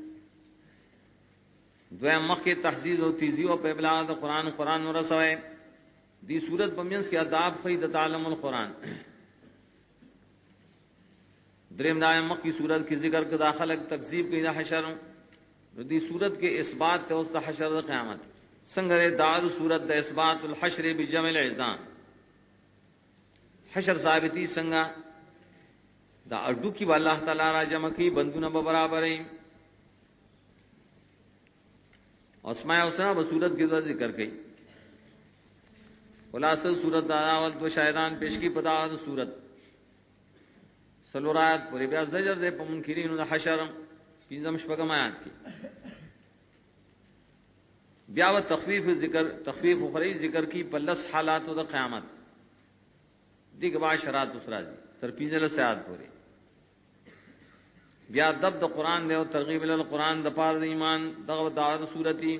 دویم مخ کې تحذير او تیزی او په ابلاغ د قران ورسوي دی صورت پمینس کې آداب خید تعلم القرآن دریم دایم مخ کی صورت کې ذکر کې داخله تکذیب کې حشر دی صورت کې اثبات ته او حشر د قیامت څنګه دار صورت د اثبات الحشر بجمع العظام حشر ثابتی څنګه دا اډو کې الله تعالی را جمع کی بندونه به برابرې اسماء الحسنا په صورت کې ذکر کړي خلاصہ صورت دا اول تو شاعران پیش کی پتا صورت سلورات پورې بیا زجر دې په منکرینو د حشر پنځم شپږم آیات کې بیا و تخفیف ذکر تخفیف اخری ذکر کی په لس حالات د قیامت دغه باشرات اسرا دي تر پنځه ساعت پورې بیا دب د قران دی او ترغیب ال قران د پاره د ایمان دغه دار سورتی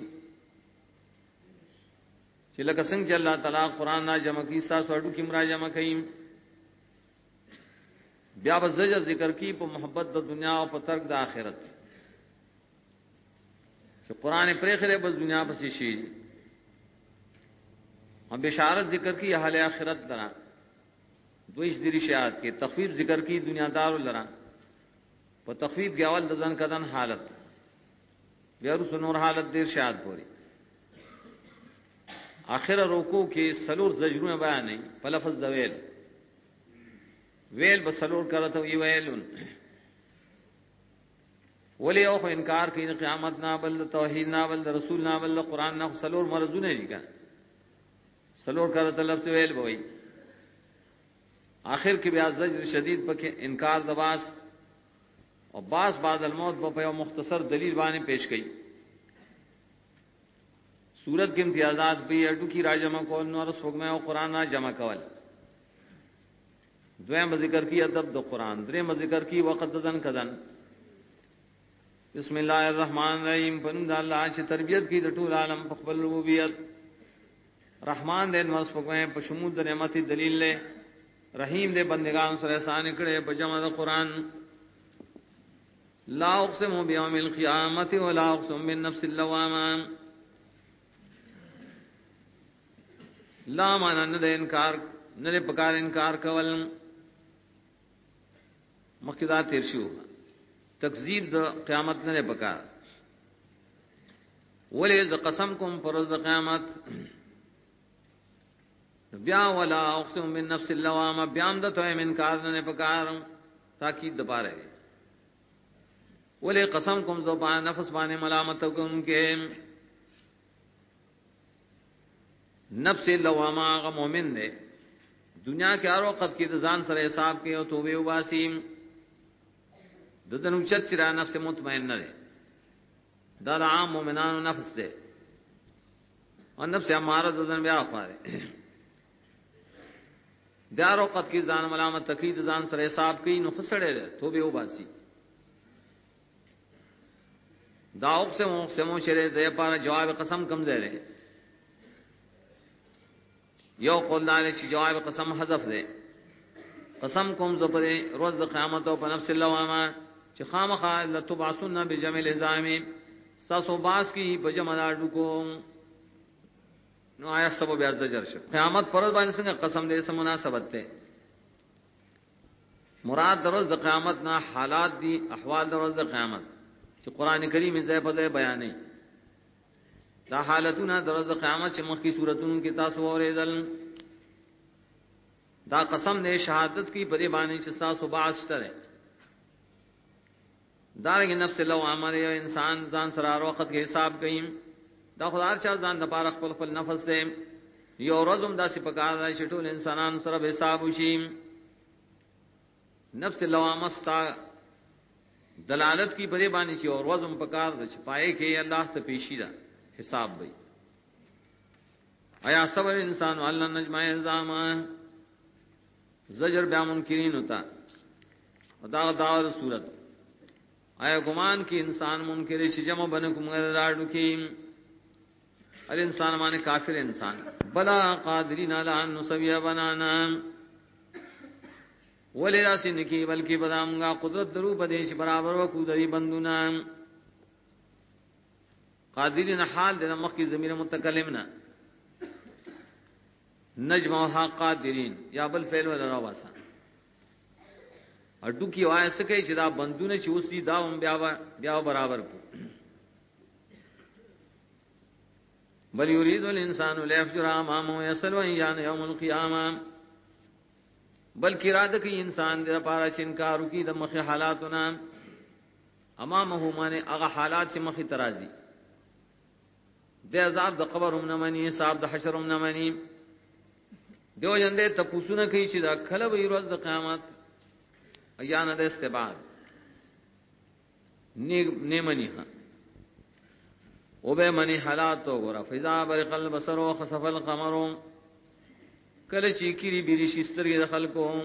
چې لکه څنګه الله تعالی قران نه جمع کی ساسو اډو کې مرا جمع کین بیا به زجر ذکر کی په محبت د دنیا او په ترک د آخرت چې قران پرې خله بس دنیا پسې شي هم بشارت ذکر کی اهل آخرت درا دویش دری شیات کې تخفیف ذکر کی دنیا دار لرا په تخفیف کې اول د ځن کدن حالت بیا رس نور حالت دیر شاد پوری اخر رکوع کې سلور زجرونه بیان نه په لفظ د ویل بسلور کرته وی ویلون ولی او انکار کوي قیامت نه بل توحید نه بل رسول نه بل قران نه سلور مرزونه دي کا سلور کرته لفظ ویل وای آخر کې بیا زجر شدید پکې انکار دواس اور بعض بعد الموت په یو مختصر دلیل باندې پیش کړي سورت کې امتیازات به اډو کی راجمه کول نو رس حکم او قران نه جمع کول دویم ذکر کی ادب د قران دریم ذکر کی وقت دزن کدن بسم الله الرحمن الرحیم پند الله چې تربیت کی د ټول عالم په خپل ربوبیت رحمان دې مرس حکم په شمول د نعمت دلیل له رحیم دې بندگان سره احسان کړي په جمع د قران لا اقسم بیوم القیامت ولا اقسم بالنفس اللوامه لا معنا نه انکار نه پکار انکار کول مخکدا تیر شو تکذیب د قیامت نه پکار ولې ز قسم کوم پر ورځ قیامت بیا ولا اقسم بالنفس اللوامه بیا هم د توې من کار نه پکار تاکید د پاره ولې قسم کوم زبان نفس باندې ملامت کوم کې نفس اللوامه غ مؤمن دی دنیا کې هر وخت کې د ځان سره حساب کې او توبه وباسیم د دنوچت چې نفس مطمئن نه دی دا عام مومنانو نفس دی او نفس اماره د ځان بیا خاره دار وخت کې ځان ملامت تقید ځان سره حساب کوي نو خسړې توبه وباسي دا اقسمو شری د لپاره جواب قسم کم دی لري یو قول دار چې جواب قسم حذف دی قسم کوم زپره روز د قیامت او په نفس اللوامه چې خامخا لتبعثن بجمع الزام ساسو باس کی بجمع اډو کو نو آیا سبب ارزه جرشه قیامت پر باندې څنګه قسم دې سم مناسبت ته مراد دروز د قیامت نه حالات دي احوال دروز د قیامت چې قران کریم یې ځای په ځای بیانې دا حالتونه دروز د قیامت چې مخکې سوراتونو کې تاسو اوریدل دا قسم دې شهادت کی په دې باندې چې تاسو باس تره دارنګ نفس لو عمل یو انسان ځان سره وخت کې حساب کوي دا خدای چا ځان د پاره خپل نفس ته یو ورځم داسې پکار دی چې ټول انسانان سره به حساب وشي نفس لو امستا دلالت کی بری باندې چې اور ورځم پکار دی چې پائے کې الله ته پیشی دا حساب وي آیا صبر انسان الله نجمع الزام زجر بیا منکرین ہوتا دا داور صورت آیا گمان کی انسان منکر شي جمع بنکم غراډو کی ال انسان معنی کافر انسان بلا قادرین علی ان نسوی بنانا ولیا سنکی بلکی بدامغا قدرت درو بدیش برابر وکو دری بندونا قادرین حال د مخ کی ضمیر متکلمنا نجمع قادرین یا بل فعل ولا واسا اډو کی وای سکه چې دا بندونه چې اوس دي دا هم بیا برابر کو بل یرید الانسان لیفجر امامه یسل ویان یوم القیامه بلکې اراده کوي انسان د لپاره چې انکار وکړي د مخه حالاتونه امامه معنی هغه حالات چې مخه ترازی د عذاب د قبر هم نه مني حساب د حشر هم نه مني دیو جندې تپوسونه کوي چې دا کله وي ورځ د قیامت ایان د استباد نیمنی ها او به منی حالات تو غرا فضا برق البصر وخسف القمر کله چې کیری بیری شسترګې د خلکو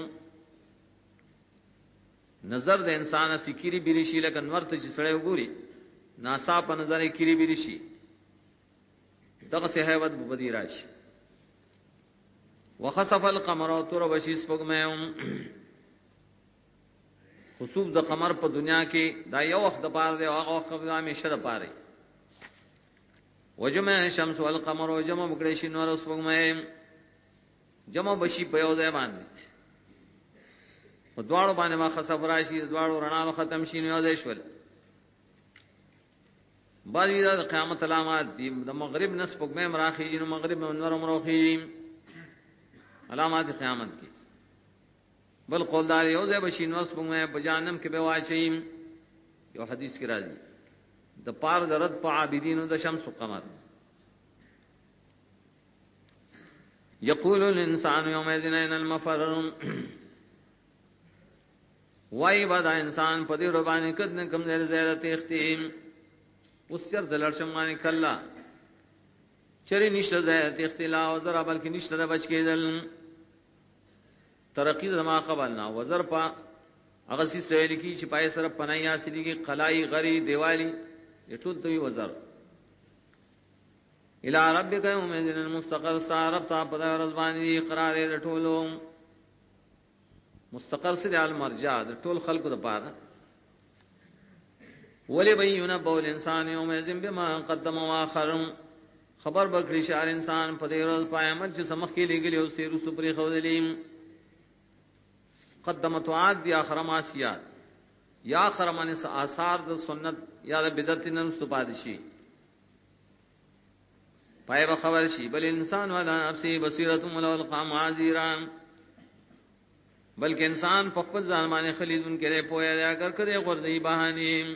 نظر د انسان سکیری بیری شي لکه نور ته چې سړی وګوري ناسا په نظر یې کیری بیری شي دغه سه هیبت بدی راشي وخسف القمر تر بشیس پګمم خسوف د قمر په دنیا کې دا یو وخت د پاره دی هغه وخت د همیشه د پاره وجمع الشمس والقمر وجمع مکړې شي نور اوس پګمم جمع بشي په یو ځای باندې په دواړو باندې ما خسف راشي دواړو رڼا ختم شي نو ځای شول باندې د قیامت علامات دي د مغرب نصف پګمم راخي نو مغرب نور مروخي علامات قیامت کی بل قولدار یو ځای بشي نو سپمه په جهنم کې به واچي یو حدیث کې راځي د پار درد په عابدینو د شمس او قمر یقول الانسان یومئذ اين المفر وای بدا انسان په دې ربانه کدن کم زیر زیرت اختیم اوس چر دلرشم باندې کلا چری نشته زیرت اختلا او زرا بلکې نشته د بچ کېدل ترقی زما قبلنا وزر پا هغه سي سویل کی چې پای سره پنای حاصلې کی قلای غری دیوالی ټول ته وزر الى ربک یومئذ المستقر صارف تا په رضوانی قرار رټولو مستقر سره المرجع د ټول خلقو د پاره ولی بیننا بول انسان یومئذ بما قدم واخر خبر بکړي شار انسان په دې ورځ پایمل چې سمخ کې لګلی او سیرو سپری خوللیم قدمت عاد یا خرماسیات یا خرمانس آثار د سنت یا د بدعت نن استفادشي پای به خبر شي بل انسان ولا نفسه بصیرت ولو معاذیرا بلکې انسان په خپل ځان باندې خلیدون کړي پوهه دا اگر کړي غردي بهاني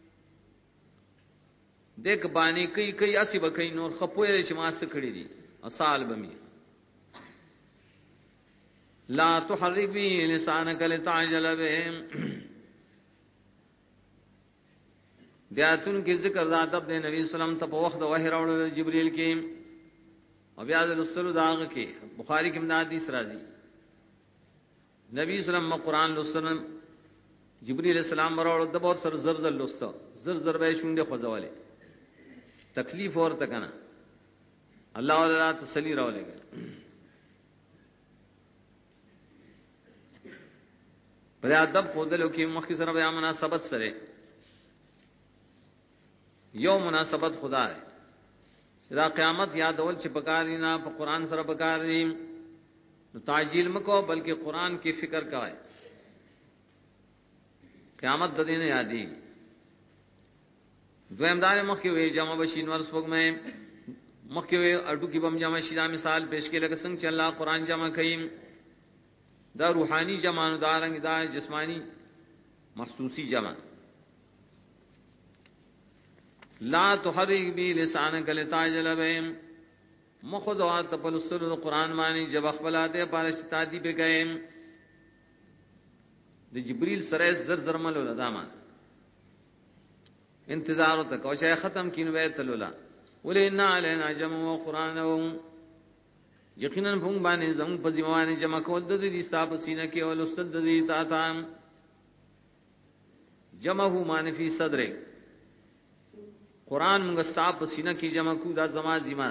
دیک باندې کوي اسی بکې نور خپوي چې ما څه کړی دي اصال بمی لا تحرك به لسانك لتعجل به بیاتون کې ذکر ذات د نبی سلام ته په وخت د وحی راوړل جبرئیل کې او بیا د رسول داغه کې بخاری کې حدیث راځي نبی سلام قرآن لوستل جبرئیل السلام راوړل د بہت سر زر لوسته زر به شونډه خوځواله تکلیف ورته کنه الله ولا تسلی راولېګا پر ادب خودلو کې مخکې سره بیا مناسبت سره یو مناسبت خدا ہے دا قیامت یادول چې پکاري نه په قران سره پکاري نو تعجیل مکو بلکې قران کی فکر کاوه قیامت د دین یادې دویم دار مخکې وی جمع بشین ورس وګمې مخکې وی اډو کې بم جمع شي دا مثال پیش کې لکه څنګه چې الله قران جمع کړي دا روحانی جمع نو دا رنګ دا جسمانی محسوسی جمع لا تحرك به لسانك لتعجل به مخذوات تپلسل القرآن معنی جب اخبلاتے پارشتادی پہ گئے د جبریل سره زر زر ملولا دامان انتظار تک او شای ختم کین ویت لولا ولنا علینا جمع و قرآن یقینا فون باندې زم په ځواني جمع کول د دې صاحب سینه کې او لستد دې تا تا جمعه معنی فی صدر قرآن موږ صاحب سینه کې جمع کو دا زما زما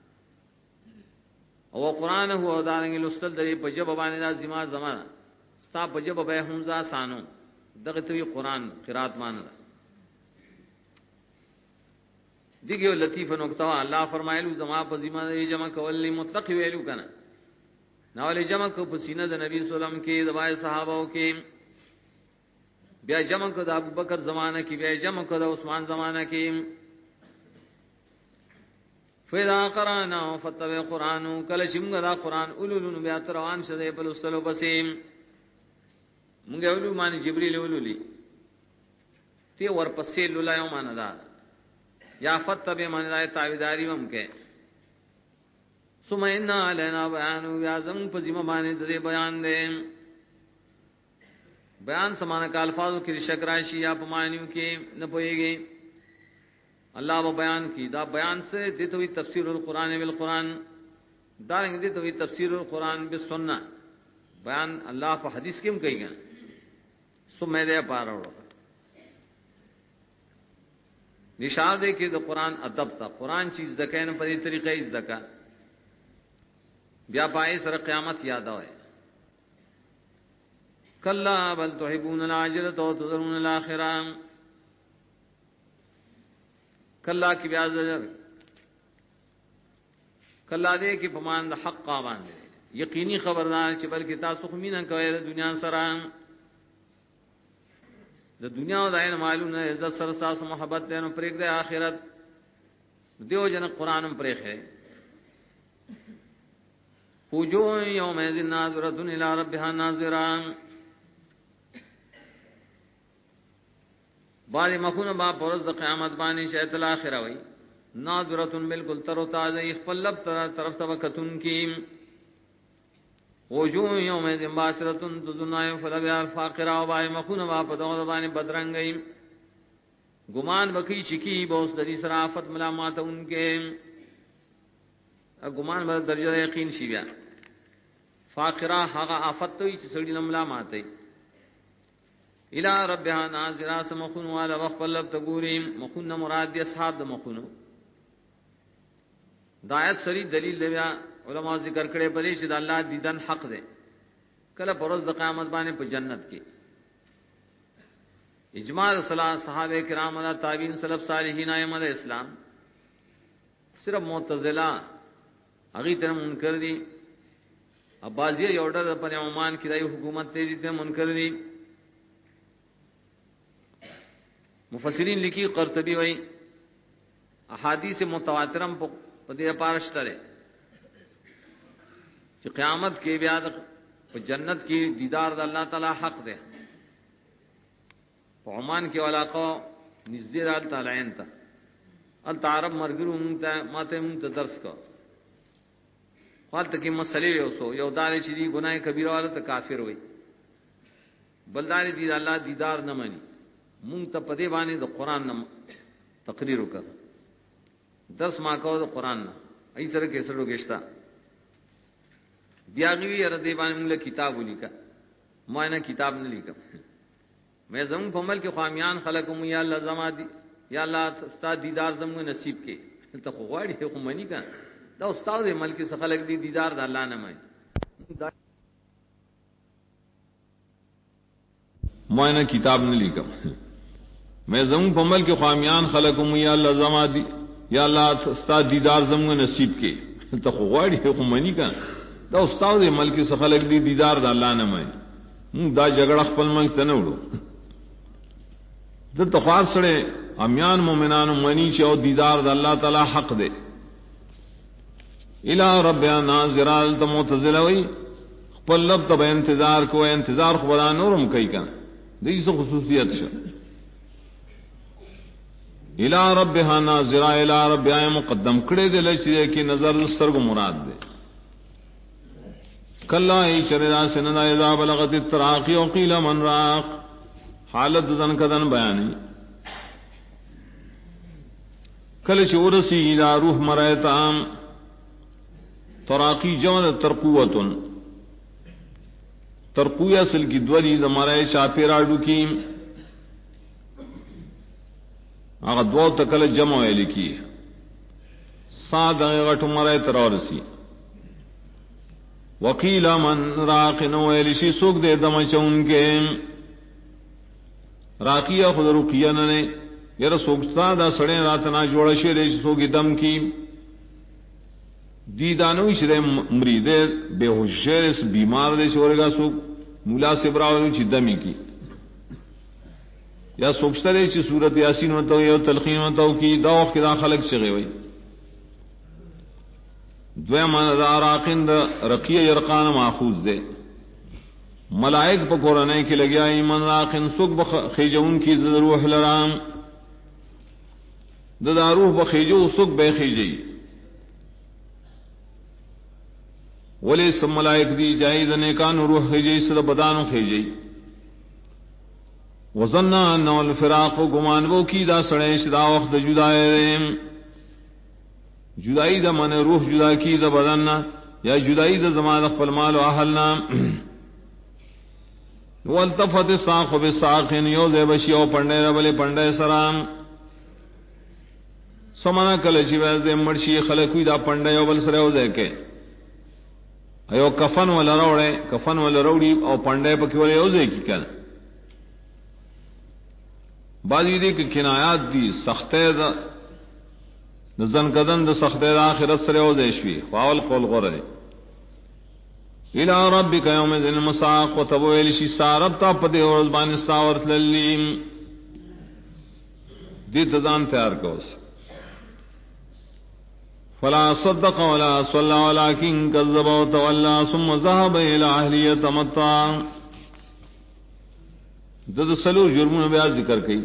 او قرآن هو دانګ لستد دې په جبه باندې دا زما زما صاحب په جبه به همزه سانو دغه توی قرآن قرات مان دیګو لطیف نقطه الله فرمایلو زما په ذمہ یې جمع کول مطلق ویلو کنه ناول جمع کو په سینه د نبی سلام کې دبای صحابه کې بیا جمع کو د ابوبکر زمانہ کې بیا جمع کو د عثمان زمانہ کې فیدا قرانا فتوی قران کله چې موږ دا قران اولولو بیا تروان شته په لستلو بسیم موږ اولو باندې جبرئیل اولولي تی ورپسې لولا یو مان دا یا فتبه من رای تابعداری هم کې ثم ان علينا بیان یا زم په ذمہ باندې د بیان دې بیان سمانه کا الفاظو کې شک راشي یا په معنیو کې نه پويږي الله و بیان کی دا بیان سے دته وی تفسیر القرآن بالقرآن دا رنګ دته وی تفسیر القرآن بالسنه بیان الله په حدیث کې هم کوي ثم دې پاره نشان دے کہ دا قرآن ادب تا قرآن چیز زکین پر یہ طریقہ اس زکا بیا پائے سر قیامت یاد ہوئے کلا بل تحبون العاجلۃ و تذرون الاخرہ کلا کی بیا زجر کلا دے کہ پمان دا حق قابان دے یقینی خبردار چې بلکې تاسو خو مینه کوي د دنیا سره د دنیا او د عین معلومه عزت سره تاسو محبت دې نو پرېګ د آخرت دیو جن قرانم پرېخه پوجو یوم ذین ناظرۃ الی ربها ناظران باندې مخونه با پرز د قیامت باندې شیت الاخره وای ناظرۃ بالکل تر تازه خپل لب طرف توکتون کی وجوه یوم ذین باسرتن تذنای فلبیا الفاقرا و بای مخونه با په دغه باندې بدرنګي ګمان بکی چکی بوس د دې صرافت ملامت انکه ګمان به درجه یقین شي بیا فاقرا هغه آفت وي چې سړی ملامت ای الی ربها ناظرا سمخون والا وقبل تغوریم مخون مراد دي اصحاب د مخونو دایت سری دلیل لیا علماء ذکر کړي په دې چې د الله دیدن حق دی کله پرز د قیامت باندې په جنت کې اجماع صحابه کرام او تابعین سلف صالحین ائمه اسلام صرف معتزله هغه ته منکر دي اباضیه یو ډول په عمان کې د حکومت ته منکر دي مفسرین لیکي قرطبي وایي احادیث متواترم پدې پارشتره چې قیامت کې بیا په جنت کې دیدار د الله تعالی حق ده. په عمان کې علاقه نږدې رال تعالی انت العرب مرګرو مونته ماته مونته درس کو حالت کې مسلې یو دار چې دی ګناه کبیره والا ته کافر وي بلدار دی الله دیدار نه مانی مونږ ته پدې باندې د قران نه تقریر وکړ درس ما کو د قران نه ای سره کې سره وګښتا بیاغوی ار دی باندې موږ کتاب ولیکا ما نه کتاب نه لیکم میں زمون په ملک خامیان خلقم یا الله زما دی یا الله استاد دیدار زمو نصیب کې ته خو غواړي خو منی کا دا استاد ملک څخه خلق دی دیدار د الله نه مانی ما نه کتاب نه لیکم میں زمون په ملک خامیان خلقم یا الله زما دی یا الله استاد دیدار زمو نصیب کې ته خو غواړي خو منی کا دا استاد ملک څخه خلق دی دیدار د الله نه مانی دا جګړه خپل منځ ته نه وړو د تخوار سره امیان مومنان منی چې او دیدار د الله تعالی حق دی. الی ربنا ناظرال ته معتزلوی خپل لب ته انتظار کو انتظار خو بلا نورم کوي کنه دې څه خصوصیت شه الی ربها ناظرا الی ربها مقدم کړي دې لچې کې نظر سترګو مراد دی کلا ای چردا سننا اذا بلغت التراقی وقیل من راق حالت ذن کدن بیان کل شورسی الى روح مرایتام تراقی جمع ترقوتن ترقوی اصل کی دوری د مرای چاپیراډو کی هغه دوه تکل جمع ویل کی صاد غټ مرای ترورسی وقیل من راق نویل شی سوک دے دم چون کے راقیہ خود رقیہ نے یر سوکتا دا سڑے رات نہ جوڑ شیر سوگی دم کی دی دانوی شرے مریدے بے ہوش شیر بیمار دے شورے گا سوک مولا سے براؤ چی دمی کی یا سوکتا دے چی صورت یاسین ہوتا ہو یا تلقین ہوتا ہو کی دا وقت دا خلق چگے ہوئی دویم راقین دا رقیہ یرقان ماخوذ دے ملائک پا قرآن کی لگیا ایمان راقین سوک بخیجون کی دا روح لرام دا روح بخیجو سوک بے خیجی ولی سب ملائک دی جائی دا نیکان روح خیجی سد بدانو خیجی وظننا انہو الفراق و گمانبو کی دا سڑیش دا وقت جدائے ریم جدائی دا من روح جدا کی دا بدننا یا جدائی دا زمان خپل مال و اہلنا والتفت الساق بالساقین یو دے بشی او پنڈے ربلے پنڈے سرام سمانا کلچی ویز دے مرشی خلقوی دا پنڈے او بل سرے او دے کے ایو کفن والا روڑے کفن والا روڑی او پنڈے پکی والے او دے کی کن بعضی دے کہ کنایات دی سختے دا نزن کدن د سخته د اخرت سره او دیشوی فاول قول غره الى ربک یوم ذل المساق وتبویل شی سارب تا پدې ورځ باندې ساورت للیم دې ځان تیار کوس فلا صدق ولا صلى ولكن كذب وتولى ثم ذهب الى اهله يتمتع د سلو جرمونه بیا ذکر کړي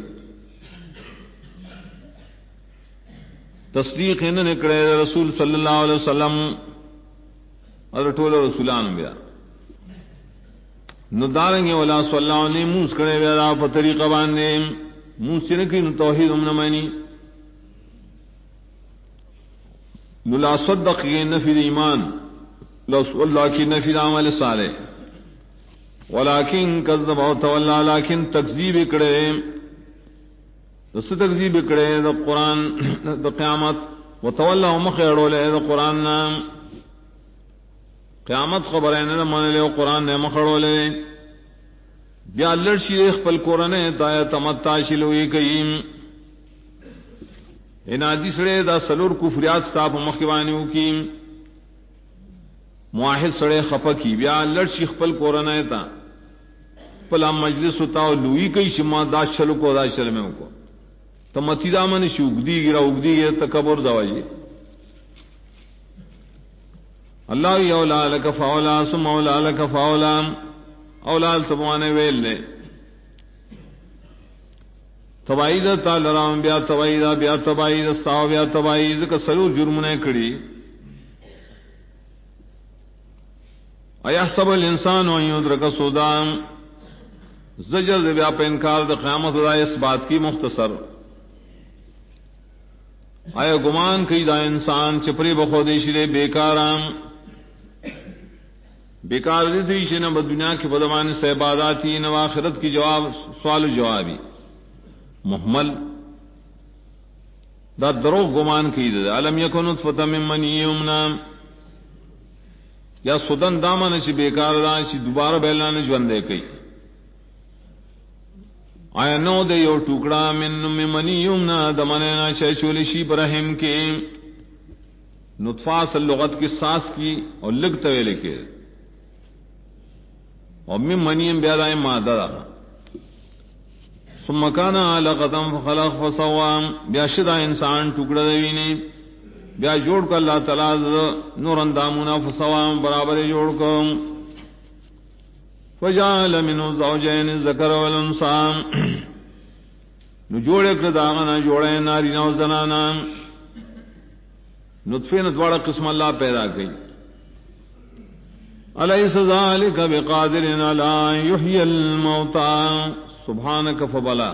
تصدیق ان نے کرے رسول صلی اللہ علیہ وسلم اور ټول رسولان بیا نو دارنگے ولا صلی اللہ علیہ موس کرے بیا په طریقہ باندې موس نه کین توحید هم نه مانی نو لا صدق نفی ایمان لو اللہ کی نفی عمل صالح ولكن كذب وتولى لكن تکذیب کرے دس تکذیب کرے دا قرآن دا قیامت وتولى ومخیڑو لے دا قرآن نام قیامت خبر ہے نہ مان لے قرآن نے مخیڑو لے بیا لڑشی خپل قرآن تا تمتع شلوی کئیم انادی سڑے دا سلور کفریات صاحب مخیوانیو کی معاہد سڑے خفا کی بیا لڑشی خپل قرآن تا پلا مجلس تا لوی کئی شما دا چلو کو دا چل میں کو تو متی دامن شی اگدی گرا اگدی گرا تکبر دوائی اللہ اولا لک فاولا ثم اولا لک فاولا اولاد سبوانے ویل نے تبعید تعالی رام بیا تبعید استاو بیا تبعید کا سلور جرم نے کڑی ایحسب الانسان ان یدرک سودا زجر بیا پہ انکار د قیامت دا اس بات کی مختصر آیا گمان کی دا انسان چپری بخودیشی دے بیکار دیشی نہ دنیا کی بدمان سے عباداتی نہ آخرت کی جواب سوال جوابی محمل دا دروغ گمان کی دے علم یکن نطفة من منی یمنا یا سدن دامن چی بیکار دا چی دوبارہ بیلان جوندے کئی آیا نو دے یو ٹکڑا من منی یمنا دمنینا چیچولی شی برہم کے نطفہ سل لغت کی ساس کی اور لگتا ہوئے لکے اور من منیم بیادائیں مادہ دا ثم کان علقۃ فخلق فسوى بیا شدا انسان ٹکڑا دوینے بیا جوڑ کر اللہ تعالی نور اندامنا فسوى برابر جوڑ کر فجعل منه زوجين الذكر والانثى نو جوڑے کر داغنا جوڑے نارینا و زنانا نطفے نتواڑا قسم اللہ پیدا کی الیس ذالک بقادر علی یحیی الموتى سبحانک فبلا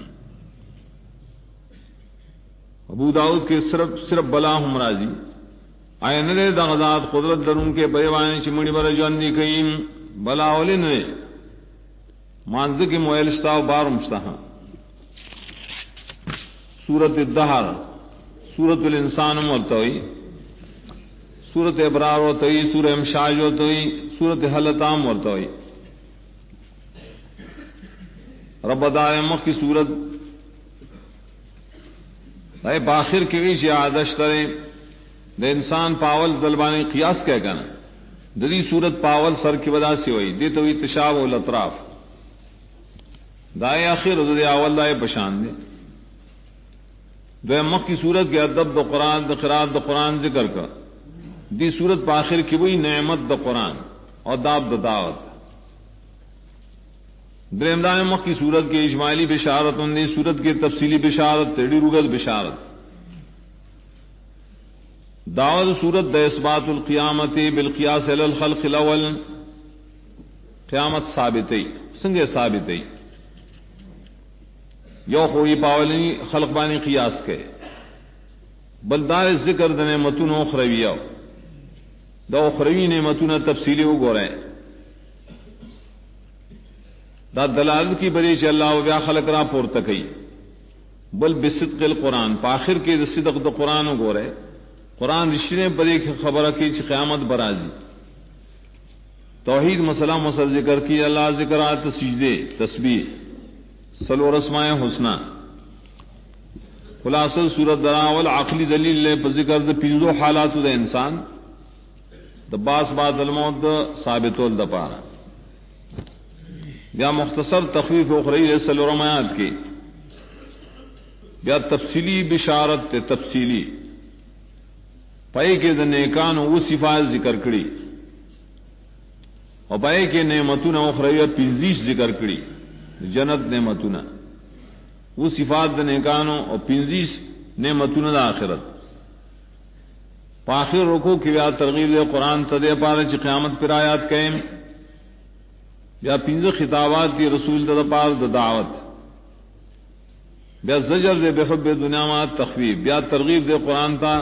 ابو داؤد کے صرف بلا ہم راضی آئے نرے دا غذات قدرت درون کے بیوانی چمڑی بر جوندی کئیم بلا اولی نرے مانزی کی مویلستا و بار مستہاں سورت الدہر سورت الانسان مرتوی سورت ابرار مرتوی سورت امشاج مرتوی سورت حلتام مرتوی رب دار مخ کی سورت اے باخر کی ویچ عادش ترے دے انسان پاول دلبانی قیاس کہہ گنا دری سورت پاول سر کی وجہ سے ہوئی دی تو تشاب الاطراف دائے آخر دے اول دائے پشان دے دو مخ کی سورت کے ادب دا قرآن دا قرآن دا قرآن ذکر کر دی سورت پاخر کی وہی نعمت دا قرآن اور داب دا دعوت درمدان مخ کی صورت کے اجمالی بشارت اندی صورت کے تفصیلی بشارت تیڑی روگت بشارت دعوت صورت دا اثبات القیامت بالقیاس علی الخلق الاول قیامت ثابتی سنگے ثابتی یو خوئی پاولی خلق بانی قیاس کے بلدار ذکر دا نعمتون اخرویہ دا اخروی نعمتون تفصیلی ہو گو رہے دا دلالت کی بری چ اللہ و بیا خلق را پورته کئ بل بصدق القرآن پاخر کے صدق دا قرآن گو رہے قرآن رشنے بری خبر کی چ قیامت برازی توحید مسئلہ مسل ذکر کی اللہ ذکرات سجدے تسبیح صلو رسمائے حسنہ خلاصہ سورت دراول عقلی دلیل لے پر ذکر دا پینزو حالات دا انسان دا باس بعد الموت دا ثابت دا پارا یا مختصر تخفیف اخری صلو رمایات کی یا تفصیلی بشارت تفصیلی پائے کے دا نیکان وہ صفات ذکر کری اور پائے کے نعمتون اخری پنزیش ذکر کری جنت نعمتون وہ صفات دا نیکانو اور پنزیش نعمتون دا آخرت پاخر رکو کی بیا ترغیب دے قرآن تدے پارے چی قیامت پر آیات کہیں بیا پنزہ خطابات دی رسول دا پار دا دعوت بیا زجر دے بحب دنیا ما تخویب بیا ترغیب دے قرآن تا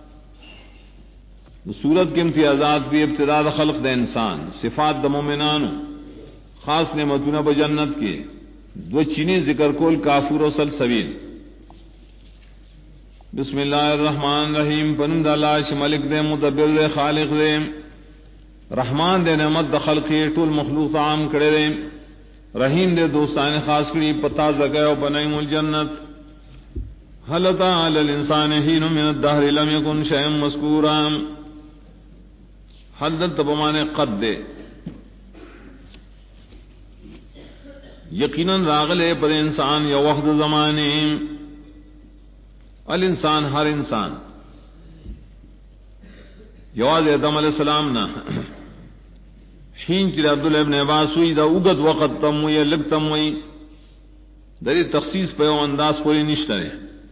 صورت کے امتیازات بھی ابتداء دا خلق دا انسان صفات دا مومنانو خاص نعمتون بجنت کے دو چینی ذکر کول کافور و سلسویل بسم اللہ الرحمن الرحیم پنند اللہ چھ ملک دے مدبر دے خالق دے رحمان دے نعمت دا خلقی طول مخلوق عام کرے دے رحیم دے دوستان خاص کری پتا زگئے و بنائم الجنت حلتا علی الانسان حین من الدہر لم یکن شیم مذکورا حلدت بمانے قد دے یقیناً راغلے پر انسان یا وقت زمانے الانسان ہر انسان جواز آدم علیہ السلام نا حین چر عبداللہ ابن عباس ہوئی دا اگد وقت تم ہوئی لگ تم ہوئی دری تخصیص پہ انداز کوئی نشترے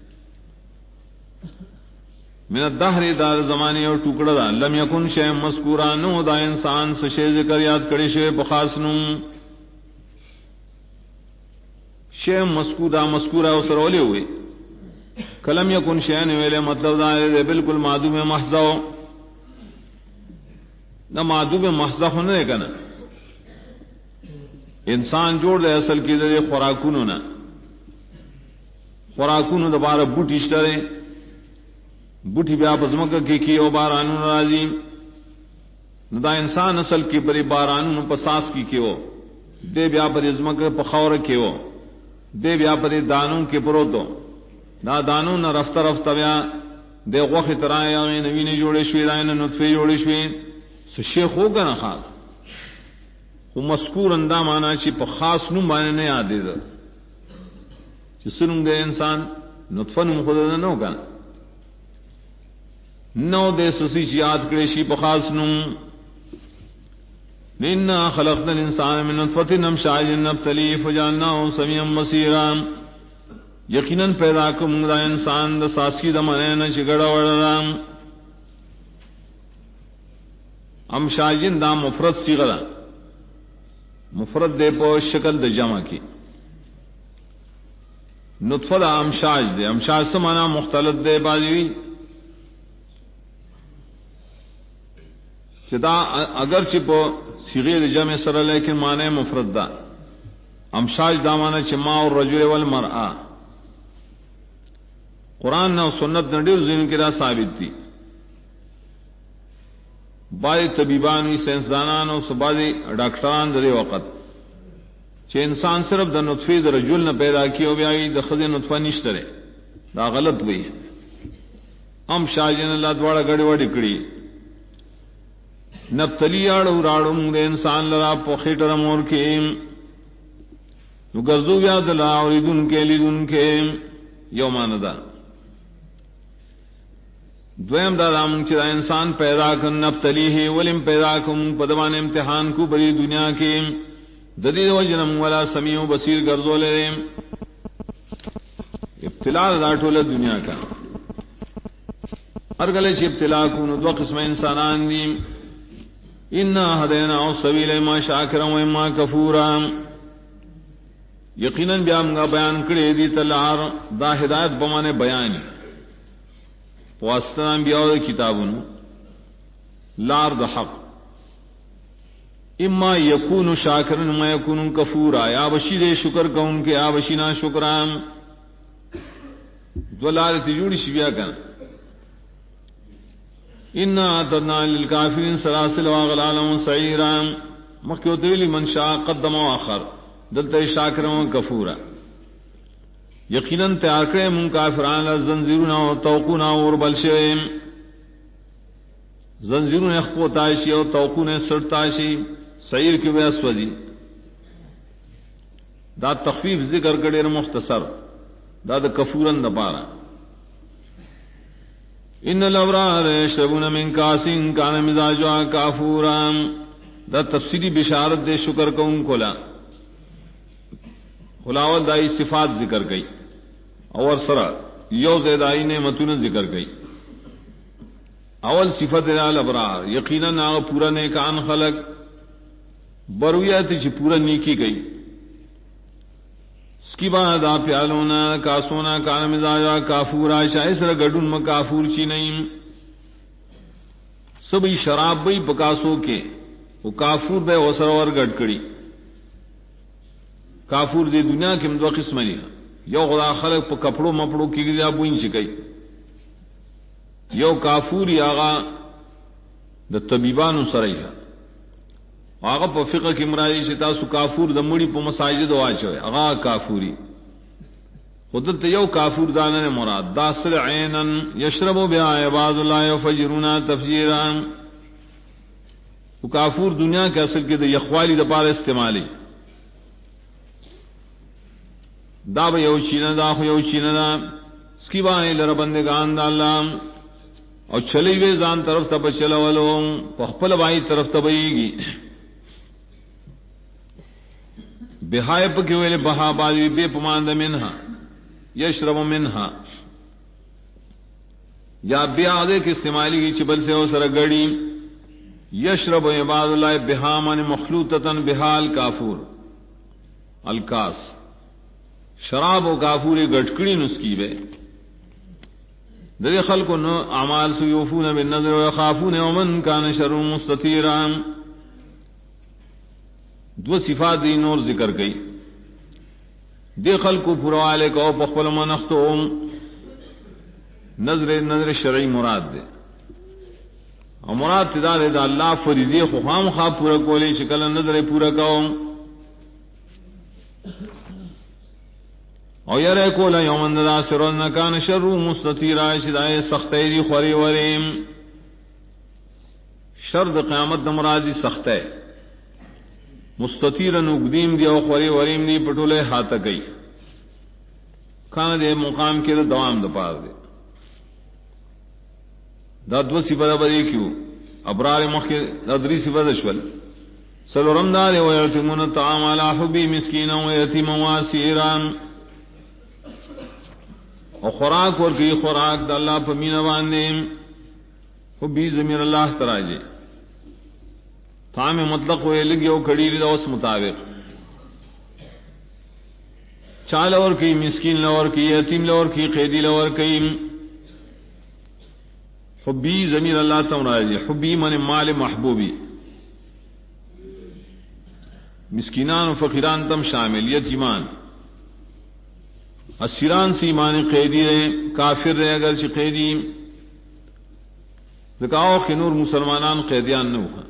من الدہر دار زمانے اور ٹکڑا دا لم یکن شیء مذکورا نو دا انسان سشے ذکر یاد کڑی شے بخاصنو شیء مذکورا مذکورا اسرولے ہوئے کلم یکن شیء ویلے مطلب دا ہے بالکل معدوم محض نہ معدوم محض ہونے کا نا انسان جوڑ دے اصل کی دے خوراکونو نا خوراکونو دوبارہ بوٹی اشترے بوٹی بیا پزمک کی او بارانو راضی دا انسان اصل کی بری بارانو پساس کی کیو دے بیا پر ازمک پخور کیو دے بیا پر دانوں کے پروتو دا دانوں نہ رفتہ رفتہ بیا دے غوخ ترائے آگئی نوین جوڑے شوی رائے نہ نطفے جوڑے شوی سو شیخ ہوگا نا خاص وہ مذکور اندہ مانا چی پا خاص نم بانے نہیں آدے دا چی سنم دے انسان نطفہ نم خود دا نو کنا نو دے سسی چی یاد کرے شی پا خاص نم لِنَّا خَلَقْنَا الْإِنسَانَ مِنْ نُطْفَةٍ أَمْشَاجٍ نَبْتَلِيهِ فَجَعَلْنَاهُ سَمِيعًا بَصِيرًا یقیناً پیدا کم دا انسان دا ساسی دا منین چگڑا وڑرام امشاجن دا مفرد صیغہ دا مفرد دے پو شکل دا جمع کی نطفہ دا امشاج دے امشاج سے مانا مختلط دے بازوی چدا اگر چپو صیغہ جمع سر لیکن مانے مفرد دا امشاج دا مانا چما اور رجل والمرآ قرآن نہ سنت نڈیر زین کی را ثابت تھی بعض طبیبان سائنسدانان اور بعض ڈاکٹران درے وقت چھ انسان صرف دا نطفے دا رجل نہ پیدا کی ہو بیائی دا خد نطفہ نشترے دا غلط ہوئی ام شاجن اللہ دوارا گڑی وڑی کڑی نبتلی آڑو راڑو دے انسان لرا پوخیٹر مور کے نو گرزو بیاد لا اوریدن کے لیدن کے یومان دا دویم دادا منگ چدا انسان پیدا کن نبتلی ہے ولم پیدا کن پدوان امتحان کو بری دنیا کے ددید و جنم والا سمیع و بصیر گرزو لے ابتلاء داٹو لے دنیا کا ارگلے چی ابتلاء کن دو قسم انسانان دی انا ہدینا او سبیل اما شاکرا و اما کفورا یقیناً بیامگا بیان کرے دی تلار دا ہدایت بمانے بیانی واسطہ انبیاء کتابوں لار دا حق اما یکون شاکرن اما یکون کفورا یا بشی دے شکر کا ان کے یا بشی نا شکرام دو لار تجوڑی شبیا کنا انا اعتدنا للکافرین سلاسل واغلالا وسعیرا مخیو دیلی من شاء قدم و آخر دلتا شاکرا و کفورا یقیناً تیار کرے من کافران زنجیرنا و توقونا اور بلشویم زنجیرون اخپو تاشی اور توقون سٹ تاشی سعیر کی بے اسودی دا تخفیف ذکر کڑیر مختصر دا کفورن دا پارا ان الابرار یشربون من کاسین کان مزاجها کافورا دا تفسیری بشارت دے شکر کو ان کھلا خلاوت دائی صفات ذکر گئی اور سرا یو زیدائی نعمتون ذکر گئی اول صفت الابرار یقیناً آغا پورا نیکان خلق برویت چی پورا نیکی گئی اس کی بعد آپ پیالونا کاسونا کان مزاجا کافورا شاہ سر گڈن میں کافور چی نہیں سبھی شراب بئی پکاسو کے وہ کافور بے وسر اور گڈ کڑی کافور دی دنیا کے دو قسم نہیں یو خدا خلق پا کپڑوں مپڑوں کی گیا بوئن چکئی یو کافوری آغا دا طبیبانو سرائی آغا پا فقہ کی مرائی چتا سو کافور دا مڑی پا مساجد واچوئے آغا کافوری خودت یو کافور دانا مراد داسر عینن یشربو بیا عباد اللہ یفجرونا تفجیران وہ کافور دنیا کے اصل کے دا یخوالی دا پار استعمالی دا با یو چینا دا خو یو چینا دا اس کی بائیں لربندگان دا اللہ اور چلی وے زان طرف تب چلولو پخپل بائی طرف تبئی گی بہائے پکی ویلے بہا بازی بے پماند منہا یشرب منہا یا بے آدھے کی استعمالی کی چبل سے ہو سر گڑی یشرب عباد اللہ بہا من مخلوطتن بہال کافور الکاس شراب و کافور گٹکڑی نسکی بے در خلق نو اعمال سیوفون بالنظر ويخافون ومن كان شر مستطيرا دو صفات دی نور ذکر گئی دے خلق پروالے کو پخپل منختو نظر شرعی مراد دے اور مراد تدار دا اللہ فریضی خام خواب پورا کولی شکل نظر پورا کو او یرے کولا یومن دا سرون کان شر مستطیرا شدائے سختے دی خوری وریم شر دا قیامت دا مرادی سختے مستطیرن اقدیم دی او خوری وریم دی پٹولے ہاتھ گئی کان دے مقام کے دوام دا پار دے دا دو صفت بری کیوں ابرار مخی دری صفت اشول سلو رمدار ویرتمون الطعام علی حبی مسکینا ویتیما واسیران اور خوراک اور کی خوراک دا اللہ پا مین باندے حبی ضمیر اللہ تراجے طعام مطلق ہوئے لگی او کڑیر دا اس مطابق چال اور کی مسکین لور کی یتیم لور کی قیدی لور کی حبی ضمیر اللہ تراجے حبی من مال محبوبی مسکینان و فقیران تم شامل یتیمان اسیران سی معنی قیدی رہے کافر رہے اگر چی قیدی ذکاو کی نور مسلمانان قیدیان نو ہیں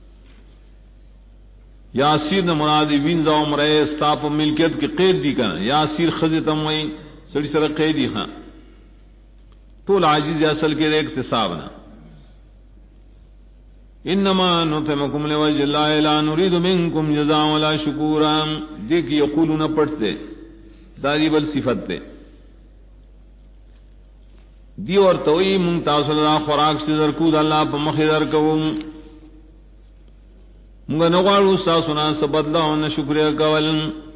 یا اسیر نہ مرادی وینزا عمرے استاپ ملکیت کی قید دی کنا یا اسیر خزتم وئی سڑی سر قیدی ہاں طول عاجز اصل کے رے اقتصاب نہ انما نطعمکم لوجه اللہ لا نريد منکم جزاء ولا شکورا دیکھ یقولون پڑھتے داری بل صفت دے دی اور توئی منتاثر دا خوراک سے درکود اللہ پا مخدر کوم منگا نغوارو سا سنا سبدلا ون شکریہ کول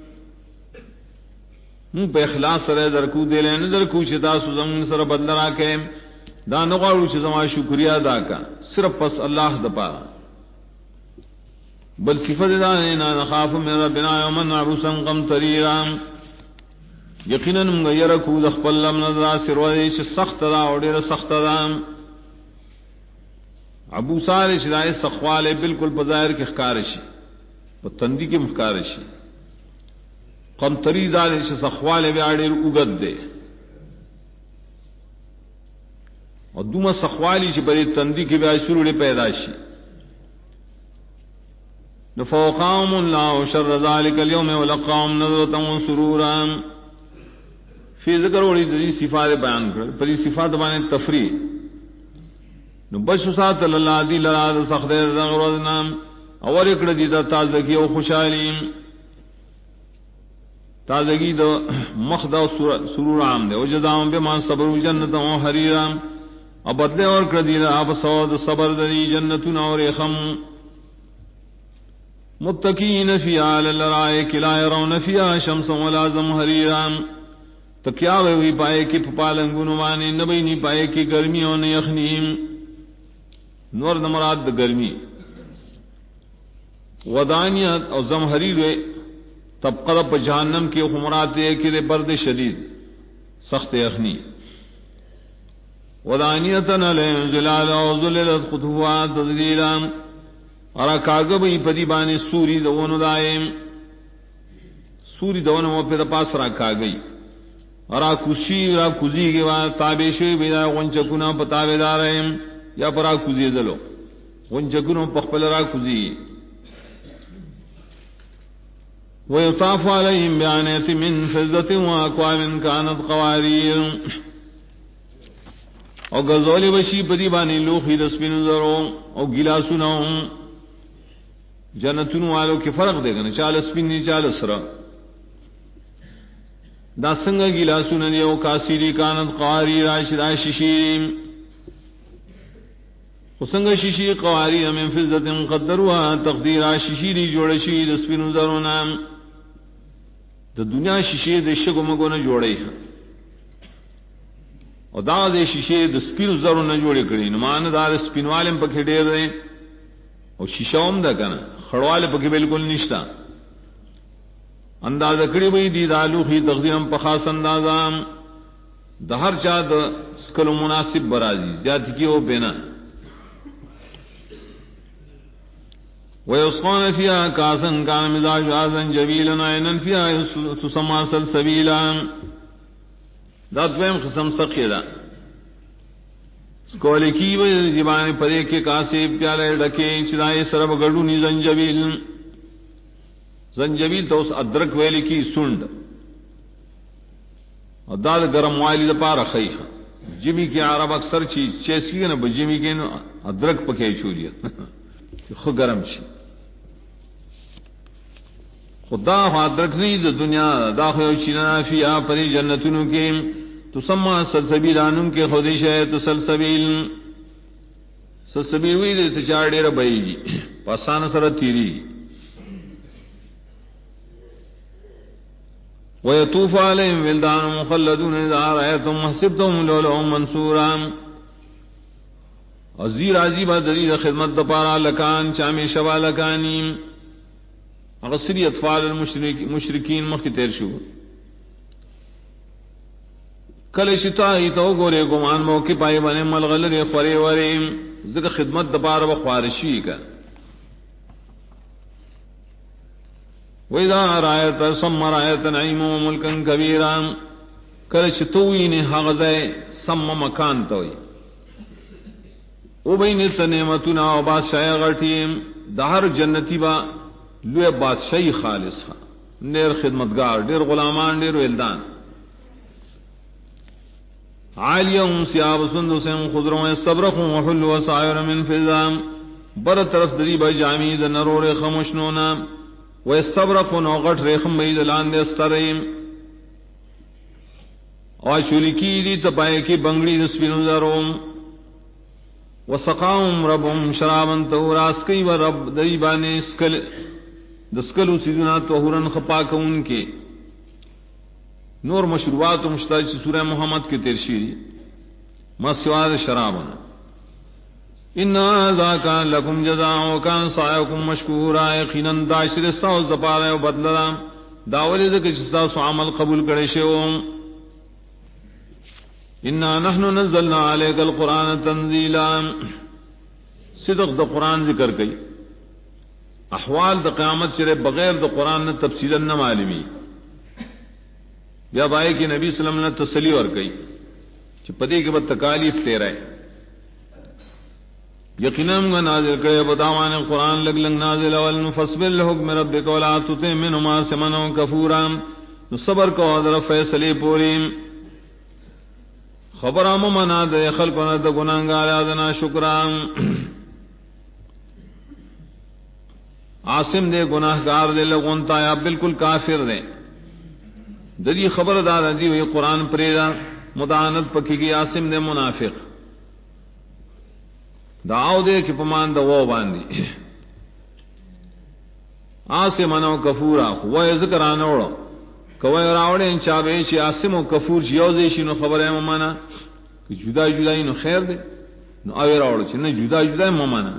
منگ پہ اخلاص سر درکود دے لین درکو چتا سزم سر بدل راکے دا نغوارو چزما شکریہ دا کا صرف پس اللہ دا پارا بل صفت دا نینا نخاف من ربنا یومن عبوسا قم تریرام یقیناً مغیر کو دخپل لم نظر سرویش سخت دا اور دیر سخت دا ابو سال شدائے سخوالے بالکل بظاہر کے خکارشی تندی کے مخکارشی قمطری دارش سخوالے بیاڑیر اگد دے اور دوما سخوالی چی بری تندی کی بیاڑ سروڑے پیداشی نفوقام اللہ شر ذالک اليوم ولقام نظرتا و سرورا فی ذکر وڑی دی صفات بیان کر پری صفات بانے تفریح نو بشو سات اللہ دی لراد سخت دغرزنا اور اکڑ دیتا تازگی و خوشحالی تازگی دا مخدا و سرور عام دے و جزاؤں بما صبر و جنتا و حریرا اور بدلے اور کر دیتا آپ سواد صبر دی جنتنا اور اخم متقین فی آل الرائک لا يرون فیہا شمسا ولا زمہریرا تو کیا ہوئی پائے کی پالنگنوانے نبی نہیں پائے کی گرمیوں نے یخنیم نور نمراد گرمی ودانیت اور زمہریر طبقہ پہ جہنم کی حمرات کہ برد شدید سخت یخنی ودانیتن علیہم ظلال و ظللت قطوات تذلیلا اور کاغبی پدی بانے سوری دون دائم سوری دون و پہ پاس رکھا گئی اور کشی را کزی کے بعد تابیشوی بیدا غنچکونا پتاوے دارہم یا پرا کزی دلو غنچکونا پخپل را کزی ویطاف علیہم بیانیت من فضت و اکوام کانت قواریر اور گزول بشی پدی بانی لوخی دسپین ذرو اور گلاسونا جنتون والوں کے فرق دے گا چال اسپین چال سرا دا سنگا گلاسونا دیو کاسیری کانت قواریر عشد عششیم خسنگ شیشی قواری من فضت قدرها تقدیرا شیشی دی جوڑ شی د سپینو زرونا د دنیا شیشی د شګو مګو نه جوړی او دا د شیشی د سپینو زرو نه جوړی کړي نو مان دا سپینوالم پکې ډېر دی او شیشوم دا کنه خړواله پکې بالکل نشتا انداز کړی وې دي د الوخي تقدیم په خاص اندازام د هر چا د سکلو مناسب برازي زیات کی او بنا ويسقون فيها كاسا كان مزاجها زنجبيلا عينا فيها تسمى سلسبيلا دا دویم قسم سقی دا سکولی کی وی جبان پرے کے کاسے پیالے ڈکے چرائے سرب گڑونی زنجبیل تو اس ادرک ویلی کی سنڈ اور داد گرم والی دا پارا خیح جمی کی عرب اکثر چیز چیسی نا بجمی کے ادرک پکے چوریت خود گرم چی خدا ادرک نہیں دا دنیا داخل چینا فی پری جنتنوں کے تسمى سلسبیل انم کے خودش ہے تو سلسبیل ہوئی دے تچار ڈیر بئی جی پاسان سر تیری ويطوف عليهم ولدان مخلدون اذا رأيتم حسبتهم لؤلؤا منثورا عزیر عزیبہ دلیل خدمت دپارا لکان چامی شوا لکانی اغسری اطفال المشرکین مخی تیر شو کل شتائی تو گورے گمان موقع پائی بنے ملغلر خورے ورے ذکر خدمت دپارا بخوارشی کا وَإِذَا رَأَيْتَ ثَمَّ رَأَيْتَ نَعِيمًا وَمُلْكًا كَبِيرًا کل چتوئی نے حغزے سم مکان توئی او بین نعمتنا و بادشاہ غٹیم دہر جنتی با لوے بادشاہی خالص خا نیر خدمتگار دیر غلامان دیر ولدان عالیہم ثیاب سندس خضر استبرق وحل وسائر من فضام بر طرف دری بجامی د نرور خمشنونا واستبرق نوغٹ ریخم بید لاندے استریم اور شلکی دی تپائے کی بنگڑی دسپین زروم وسقاهم ربهم شرابا طهورا اسکی و رب دریبانے دسکلو سیدنا طهورا خپاک ان کے نور مشروبات و مشتاج سورہ محمد کے ترشیری مسواد شرابا ان ذا کان لکم جزاء وکان سعیکم مشکورا یقینا داشر ساو زپارا و بدلرا داولی دک جستا سو عمل قبول کرے شو انا نحن نزلنا علیک القرآن تنزیلا صدق دا قرآن ذکر کئی احوال دا قیامت چرے بغیر دا قرآن نے تفصیلا نہ معلومی یا بھائی کہ نبی صلی اللہ علیہ وسلم نے تسلی اور کئی کہ پدے کے بعد تکالیف تیرا ہے یقیناً نازل کرے بداوان قرآن لگ لگ نازل اول فصبر لحکم ربک ولا تطع منهما سمنا کفورا صبر کو در فیصلے پوری خبر ام منا دے خلق نہ د گناہگار ادنا شکران عاصم دے گناہگار دے لگونتا یا بالکل کافر دے دری خبردار دی ہوئی قرآن پریدا مدانت پکی گی عاصم دے منافق داؤ دے کہ پمان دا وہ باندھی عاصم انو کفورا وہ ذکر انوڑو کوئی راوڑے ان چابے چی عاصم و کفور چی یوزے شی نو خبر ہے ممانا کہ جدا جدا نو خیر دے نو اوی راوڑو چی نو جدا جدا ممانا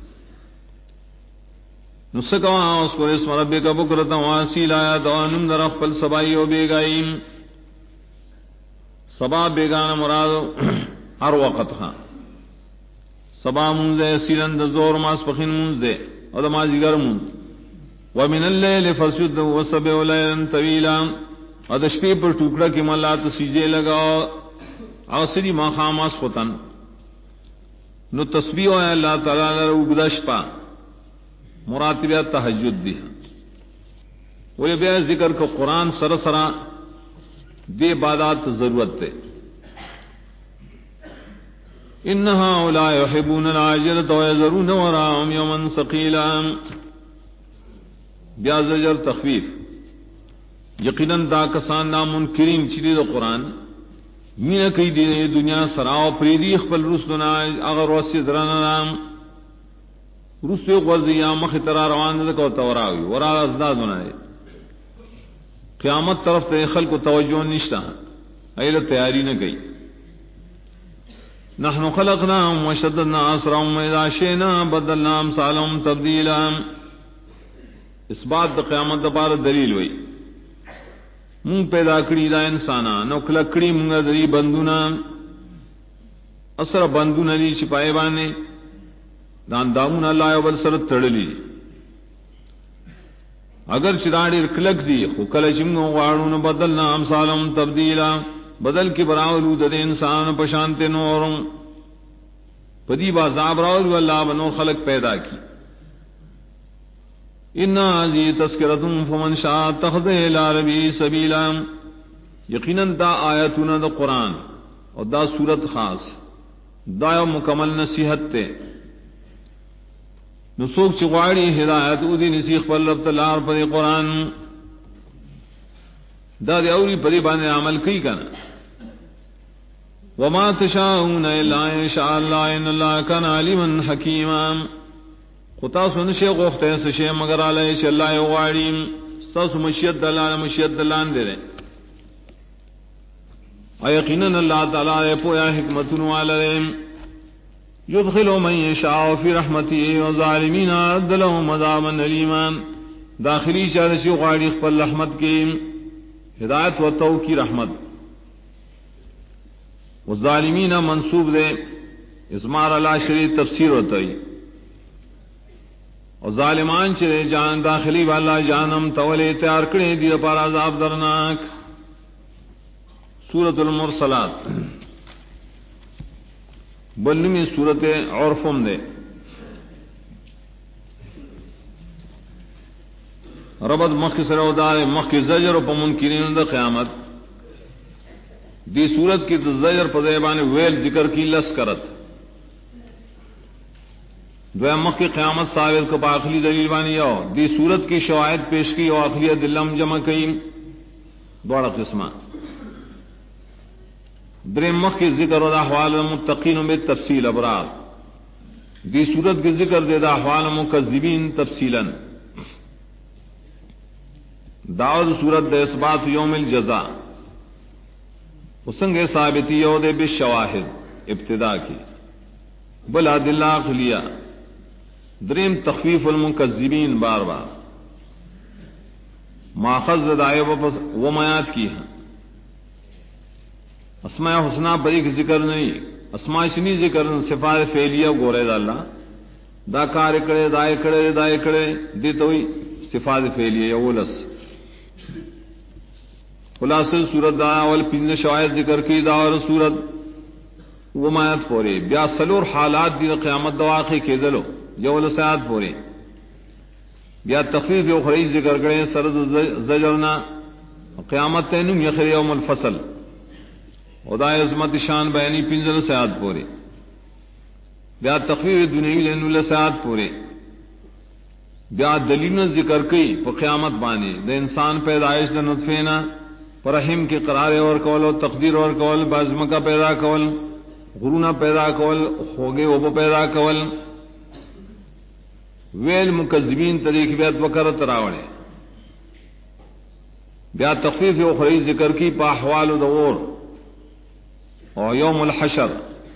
نو سکوا اس کو اسم ربی کا بکرتا واسی لایا دوانم در اخپل سبائی و بیگائیم سبا بیگانا مرادو ہر وقت خان سبا منزے سیلند زور ماس پخین منزے اور دمازی گر منز ومن اللیل فسجد وسبح لیلا طویلا اور دشپے پر ٹکڑا کی ملات سجدے لگا عصری ماخاماس خطن نو تسبیح ہے اللہ تعالی نے اگدش پا مراتبہ تہجد دی وہ بے ذکر کو قرآن سرسرا دے عبادات ضرورت ہے انہا اولا یحبون العاجلۃ ویذرون وراءهم یوما ثقیلا بیا زجر تخفیف یقیناً دا کسان نامنکرین چلی دا قرآن مین کئی دی دنیا سراو پریدی خپل رسلنا اگر وسی درنام رسو غرزی یا مخ ترا روان کو توراوی ورا ازدادونه قیامت طرف ته خلق توجہ نشتا ایله تیاری نہ گئی نحن خلقناهم وشددنا اسرهم اذا شئنا بدلنا امثالهم تبديلا اس بات د قیامت د بار دلیل وئی مون پیدا کړی دا انسانان نو کله کړی مونږه دې بندونه اسره بندونه دي چې پای باندې دان دامون الله یو بل سره تړلی اگر چراړي کلک دی خو کله چې موږ واړو نو بدلنا امثالهم تبدیلا بدل کی براولو د انسان په شانت نورم پدی بازاب راول الله بنور خلق پیدا کی ان ذی تذکرۃ فمن شاء اتخذ الی ربی سبیلا یقینا دا آیاتنا د قران او دا سورت خاص دا مکمل نصیحت ته نو سوک چغواړي ہدایت او دي نسیخ پر رب تعالی پر قران دا دی اوري پری باندې عمل کوي کنه وما تشاءون الا ان شاء الله ان الله كان عليما حكيما خطا سن شي غوخته څه شي مگر علی چې الله یغواړي تاسو مشیت دلال مشیت دلان دي یقینا الله تعالی په یا حکمتونو علیهم يدخل من يشاء في رحمته والظالمين عد لهم عذابا أليما داخلی چارشی غاڑی خپل رحمت کی ہدایت و تو کی رحمت والظالمین منصوب دے اسمار اللہ شریف تفسیر ہوتا ہے اور ظالمان چرے جان داخلی والا جانم تولے تیار کرے دی پر عذاب درناک سورۃ المرسلات بلمی صورت عرفم دے ربط مخ سرو دار مخ زجر و منکرین دا قیامت دی صورت کی زجر پر زیبان ویل ذکر کی لس کرت دو مخ کی قیامت ثابت کو باخلی دلیل بانی او دی صورت کی شواہد پیش کی اور آخری دلم جمع کی دوڑا قسمہ دریم مخ کے ذکر و احوال المتقین میں تفصیل ابرار دی صورت کے ذکر دے دا احوال مکذبین تفصیلا دعوت صورت دے اثبات یوم الجزاء اسنگ ثابتی یو دے بالشواہد ابتدا کی بلا دل عقلیہ دریم تخفیف المکذبین بار بار ماخذ دائے و میات کی ہیں اسماء حسنہ پر ایک ذکر نہیں اسماء شنی ذکر صفات فعلیہ گورے دا اللہ دا کار کرے دائے کرے دائے کرے دی توئی صفات فعلیہ اولس خلاصہ صورت دا اول پنج شواہد ذکر کی دا اور صورت ومایت پورے بیا سلور حالات دی قیامت دواقع کے دلو یول سیات پورے بیا تخفیف اخری ذکر کرے سرد زجرنا قیامت تینم یخر یوم الفصل خدای عظمت شان بیانی پنزل سیاد پورے بیا تخفیف دنیوی لینول سیاد پورے بیا دلیل ذکر کی پا قیامت بانے دا انسان پیدائش دا نطفینا پرحم کے قرار اور کول و تقدیر اور کول بازمکا پیدا کول غرونا پیدا کول خوگے وبا پیدا کول ویل مکذبین طریق بیت وکرت راوڑے بیا تخفیف اخری ذکر کی پا احوال دور اور یوم الحشر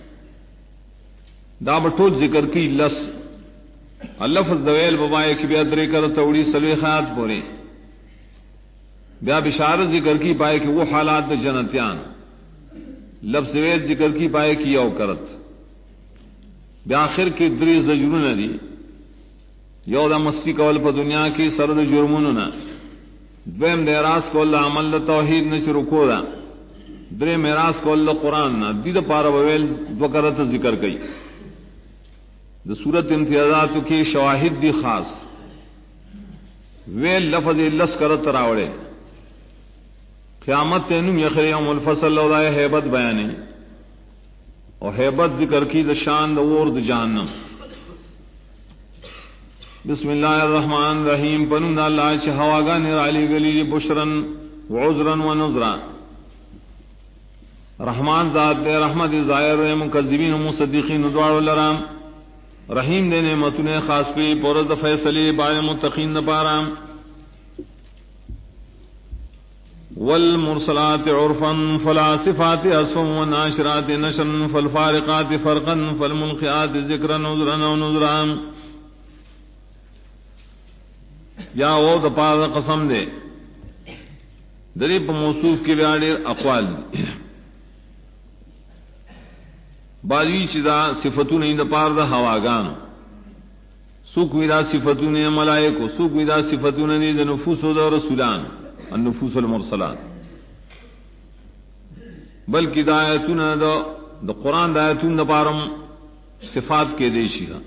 دا بٹوت ذکر کی لس اللفظ دویل ببائے کی بیا درے کر توڑی سلوی خیات پورے بیا بشارت ذکر کی پائے کہ وہ حالات دا جنتیان لفظ ویل ذکر کی پائے کی یو کرت بیا آخر کی دری زجرون دی یو دا مستی کول پا دنیا کی سرد جرموننا دویم دیراس کول دا عمل دا توحید نشرو کو دا درے میراث کو اللہ قرآن نہ دید پارا بویل دکرت ذکر گئی دا صورت امتیازات کی شواہد دی خاص ویل لفظ لس کرت راوڑے قیامت تینم یخر یوم الفصل لو دائے حیبت بیانے اور حیبت ذکر کی دا شان دا ور دا جہنم بسم اللہ الرحمن الرحیم پنم دا اللہ چھ ہواگان علی گلی بشرن وعذرن ونذرن رحمان ذات دے رحمت ظاہر و مکذبین و مصدقین دوار لرام رحیم دے نعمتوں نے خاص کی پورد فیصلے بار متقین پارام والمرسلات عرفا فالعاصفات عصفا والناشرات نشرا فالفارقات فرقا فالملقيات ذکرا نذرا ونذرا یا وہ دپار قسم دے دری پا موصوف کی بیادر اقوال دی باجی چیزا صفتون این دپار دا ہواگان سوک ویدا صفتون ملائکو سوک ویدا صفتون دی دا نفوس دا رسولان النفوس المرسلات بلکہ دا آیتون دا قرآن دا آیتون دا پارم صفات کے دیشی ہے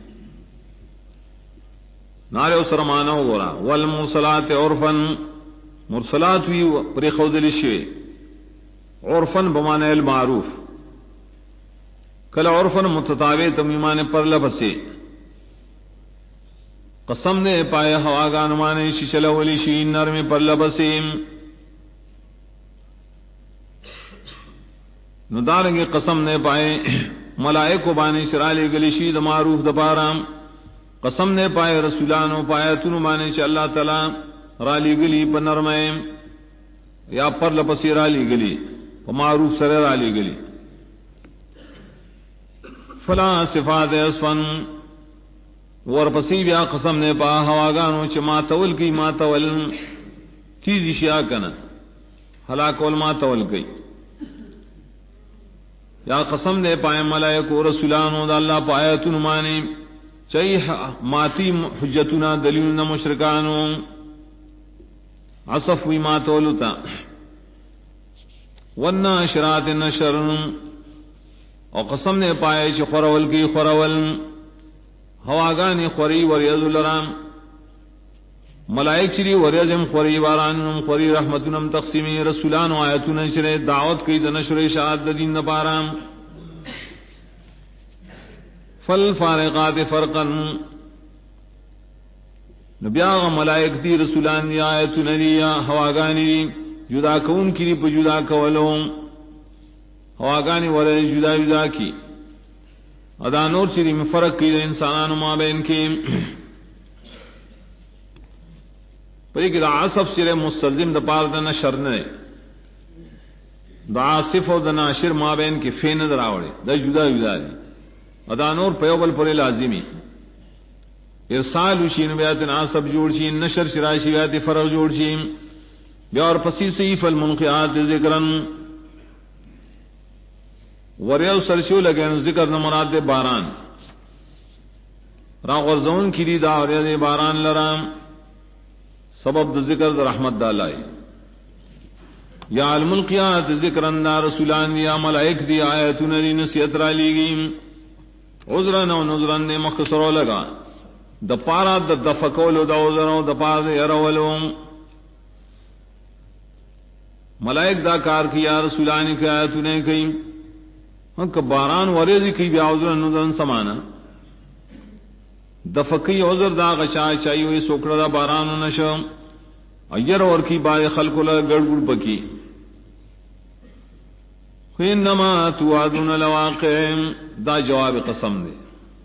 نارے اسرمانہ گورا والمرسلات عرفن مرسلات وی پری خودلی شوی عرفن بمعنی المعروف کل عرفن متطابع تمیمان پر لبسے قسم نے پائے ہواگان مانے شیشل ولی شین نرم پر لبسے ندارنگے قسم نے پائے ملائکو بانے شرالی گلی شید معروف دپارام قسم نے پائے رسولانو پائے تنو بانے چا اللہ تعالی رالی گلی پر نرمائم یا پر لپسی رالی گلی پر معروف سر رالی گلی فلا صفات اسفن ورپسی بیا قسم نے پا ہواگانو چا ما تول کی ما تول چیزی شیعہ کنا حلاکول ما تول کی یا قسم نے پائے ملائکو رسولانو دا اللہ پائے تنو مانے چاہی ماتی حجتنا دلیلنا مشرکانو عصف وی ما تولتا والناشرات نشر اور قسم نے پائے چھ خورول کی خورول ہواگانی خوری وریض لرام ملائک چری وریضم خوری وارانم خوری رحمتنم تقسیمی رسولان و آیتون شرے دعوت کی دنشر شاعت دین نپارام فالفارقات فرقا نبیاغ ملائک دی رسولان دی آیتون دی ہواگانی دی جدا کون کی دی پا جدا کولوں ہواگانی وریض جدا جدا کی ادا نور چری میں فرق کی انسانان ما بین کے پری کہ دا عصف سر مستلزم دا پار دا نشر نے دا عاصف و دا ناشر ما بین کے فین در آوڑے دا جدا جدا دی ادا نور پیوبل پر لازمی ارسال وشین بیات عاصف جوڑ شین نشر شراشی بیات فرق جوڑ شین بیا اور پسی سیف المنقیات ذکرن وریو سرشو لگے ذکر نمرات دے باران را غرزون کی دی دا وریو دے باران لرام سبب دا ذکر دا رحمت دا لائی یا الملقیات ذکرن دا رسولان یا ملائک دی آیتون دی نصیت را لیگیم عذرن و نظرن دے مخصرو لگا دا پارا دا دفکولو دا عذرن دا پارا دا یرولو ملائک دا کار کی یا رسولانی کی آیتون کئی ہاں کہ باران وریزی کی بیا عذر نظرن سمانا دفقی عذر دا غشا چاہیے ہوئی سوکڑا دا باران و نشم ایر اور کی بارے خلق لگا گڑ گڑ پکی خینما توعدون لواقع دا جواب قسم دے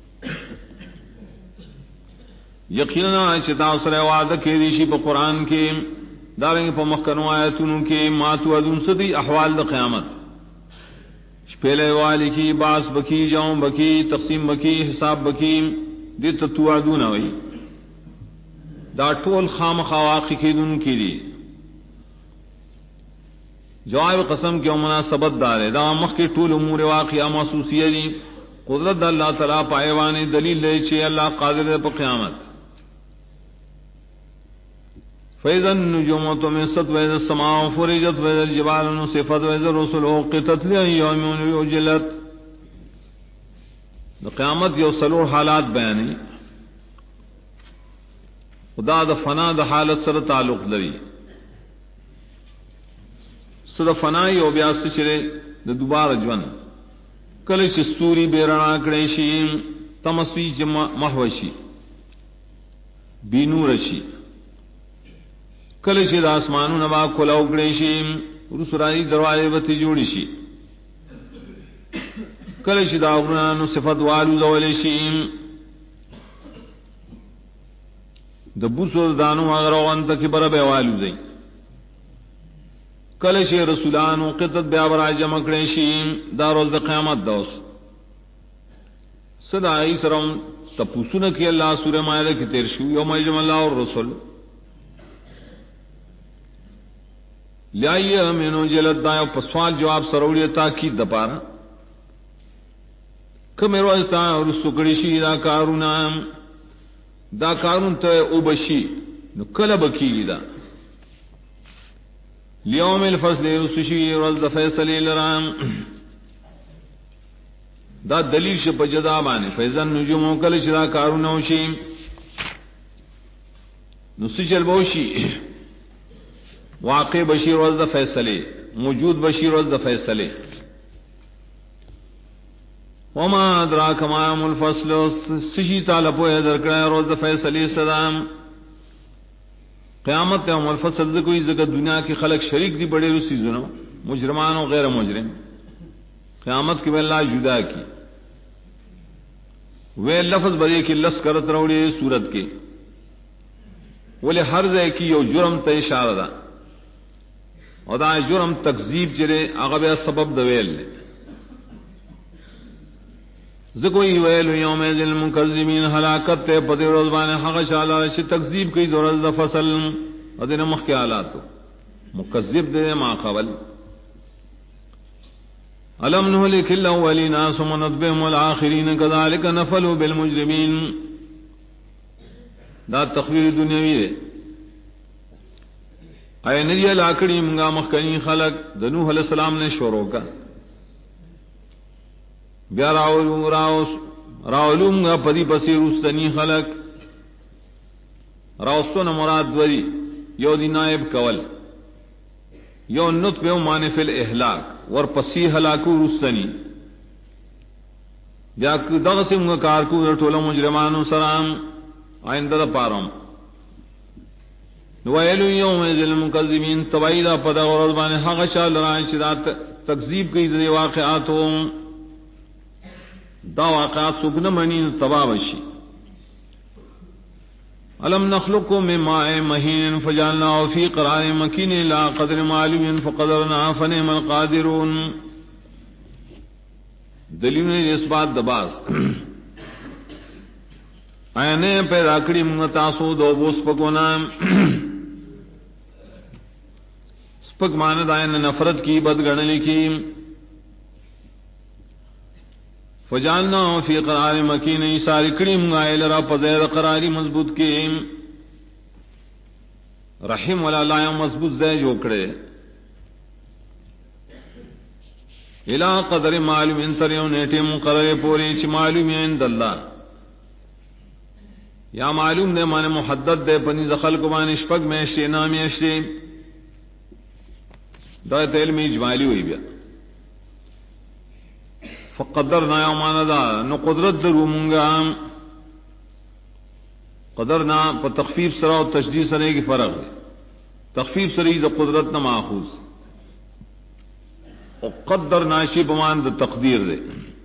یقینا چتا سر وعدہ کے دیشی پا قرآن کے دارنگ پا مخکنو آیتونوں کے ما توعدون صدی احوال دا قیامت پہلے والی کی باس بکی جاؤں بکی تقسیم بکی حساب بکی دی توعدون ہوئی دا ټول خام خواقی کی دن کی دی جواب قسم کی مناسبت دارے دا مخ کے ټول امور واقعہ محسوسیہ دی قدرت دا اللہ تعالیٰ پائیوانے دلیل لے چھے اللہ قادر دے پا قیامت فَإِذَا النُّجُومُ طُمِسَتْ وَإِذَا السَّمَاءُ فُرِجَتْ وَإِذَا الْجِبَالُ نُسِفَتْ وَإِذَا الرُّسُلُ أُقِّتَتْ لِأَيِّ يَوْمٍ أُجِّلَتْ دا قیامت یو سلور حالات بیانی خدا دا فنا دا حالت سر تعلق لری سر فنائی او بیاس چرے دا دوبار جون کل چستوری بیرنا کڑیشی تمسوی محوشی بینورشی کل چی دا آسمانو نبا کھلا اکڑیشی رسرائی دروازے بتی جوڑی شی کل شدا غران صفت والو زول شیم دبوسو دانو اگر وانت کبر بے والو زئی کل ش رسولان قطت بیا برا جمع کړي شي دا روز د قیامت دوس صدا ایسرم تپوسونه کې الله سوره مائده کې تیر شو یوم یجمع الله الرسل لای منو جلد دا په سوال جواب سروړی تاکید د پاره کوم روز تا رسو کړي شي دا کارون ته او بشي نو کله بکیږي دا لیوم الفصل رسشی روز د فیصله لرام دا دلیل ش په جزا باندې فیضن نجوم کله چې دا کارونه وشي نو سجل بوشي واقع بشیر روز د فیصله موجود بشیر روز د فیصله وما ادراک ما یوم الفصل سشی تعالی په درکړه روز د فیصله سلام قیامت یوم الفصل ذ کوئی ذکر دنیا کی خلق شریک دی بڑے رسی زنو مجرمان و غیر مجرم قیامت کی اللہ جدا کی وہ لفظ بڑے کی لس کرت روڑی صورت کے بولے ہر ذے کی یو جرم تے اشارہ دا اور دا جرم تکذیب چرے اغب سبب دویل لے ذکوئی ویل یوم ذل مکذبین ہلاکت تے پدی روزبان حق شالا چ تکذیب کی دورز فصل ادن مخیالات مکذب دے ما قبل الم نهلك الاولین ثم نتبعهم الاخرین كذلك نفعل بالمجرمین دا تخویر دنیاوی دے اے نبی لاکڑی منگا مخکنی خلق د نوح علیہ السلام نے شروع کا بیا راولوں گا پدی پسی رستنی خلق راستون مراد دوری یو دی نائب کول یو نطب یو معنی فی الاحلاک ور پسی ہلاکو رستنی بیا دغسم گا کارکو در طول مجرمانو سرام آئندہ دا پارم ویلو یوم ذل مکذبین تبعیدہ پدا غرضبان حق شال رائن شدات تکذیب کی دی واقعاتوں دا واقعات سکن منی تبابشی علم نخلقو من ماء مہین فجعلناه فی قرار مکین لا قدر معلوم فقدرنا فنعم القادرون دلیل اس بات دباس آینے پیدا کری منتاسو دو بو سپکونا سپک ماند آینے نفرت کی بدگنلی کی فجعلنا فی قرار مکین اشاری کریم غائل را پزید قراری مضبوط کی رحم والا لایا مضبوط زی جوکڑے الى قدر معلوم انتریو نیٹی مقرر پوری چی معلوم عند اللہ یا معلوم دے مانے محدد دے پنی دخل کو مانے شپک میں اشتے نامی اشتے دایت علمی اجمالی ہوئی بیا فقدرنا یومانا دا نو قدرت درو منگا قدرنا پا تخفیف سرا و تشدید سرے کی فرق ہے تخفیف سری دا قدرت نہ ماخوذ اور قدر ناشی بمان دا تقدیر دے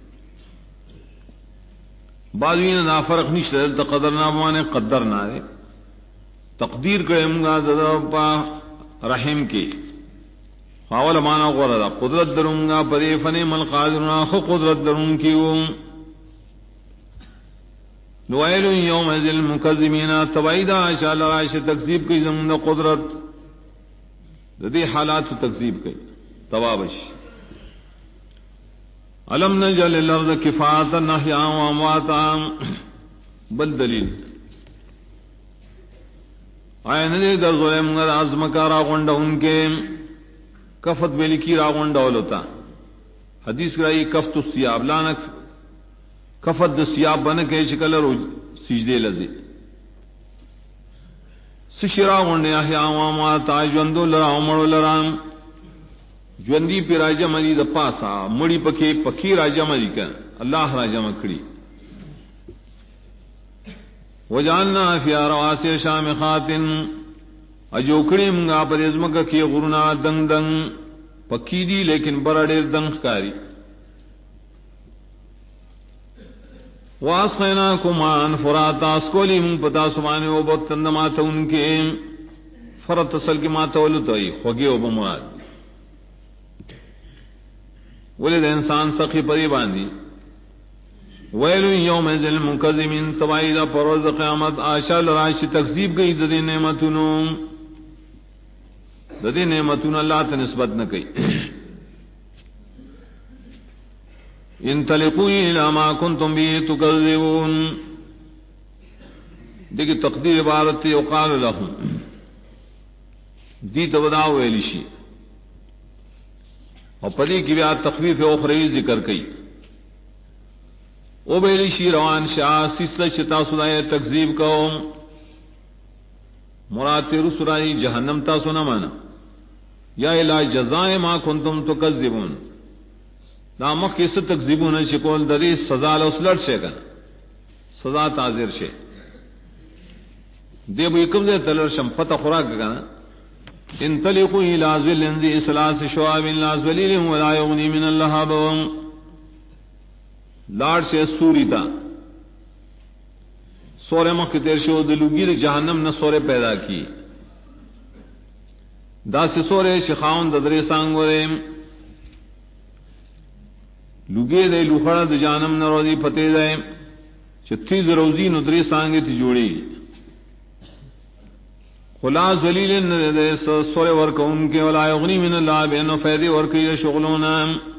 بعضوین نا فرق نشتے دا قدرنا بمانے قدرنا دے تقدیر کرے منگا دا پا رحم کی اول مانا غورا قدرت دروں گا پدے فنے مل قادرنا خو قدرت دروں کیوں نوائل یوم ذل مکذبین تبعیدہ انشاءاللہ عائشہ تکذیب کی زمین قدرت دے حالات تکذیب کی توابش علم نجعل الارض کفاتا نحیاء و امواتا بل دلیل آئے ندے در ظلم گر عظمکارا غنڈا ان کے کفت بیلی کی راغون ڈول ہوتا حدیث کرائی کفت السیاب لانک کفت د سیاب بن کے شکل رو سجدے لذی سشرا غنڈے احیاء وما تاجوندو لرا عمرو لرام جوندی پی راجہ مری د پاسا مڑی پکی پکی راجہ مری کا اللہ راجہ مکڑی وجعلنا فی رواسی شامخات اجوکڑی منگا پر ازمکا کی غرنا دنگ دنگ پکی دی لیکن برا دیر دنگ کاری واسقیناکم ماء فراتا اسکولی من پتا سمانے و بکتند ماتا ان کے فرط اصل کی ماتا ولتوئی خوگی و بمراد ولد انسان سخی پری باندی ویل یوم ذل منکذبین تبعید پروز قیامت آشا لراش تکذیب گئی ددی نعمتونو ددی نعمتون اللہ تے نسبت نہ کئی انطلقوا الی ما کنتم به تکذبون دیکھ تقدیر عبارت یقال لهم دی تبدا ویلشی اور پدی کی بیا تخفیف اخروی ذکر کئی او بیلشی روان شاہ سیسل شتا سدائے تکذیب کو مراد رسرائی جہنم تا سنا مانا یا الا جزائے ما کنتم تکذبون دامک کیسے تکذیبون شکول دری سزا لوسلٹ شے کنا سزا تاذر شے دے بو یکم دے تلر شم پتہ خوراک کنا انطلقوا الى ظل ذي ثلاث شعاب لا ظليل ولا يغني من اللهب لاڑ سے سوری تا سورے مخ تیر شو دلوگیر جہنم نہ سورے پیدا کی دا سے سورے شخاون ددرے سانگورے لوگے دے لوخڑا د جہنم نہ روزی پتے دے چتھی روزی ندری سانگے تی جوڑی خلا ذلیل دے سورے ورک ان کے ولا یغنی من اللہ بینو فیدی ورکی شغلونا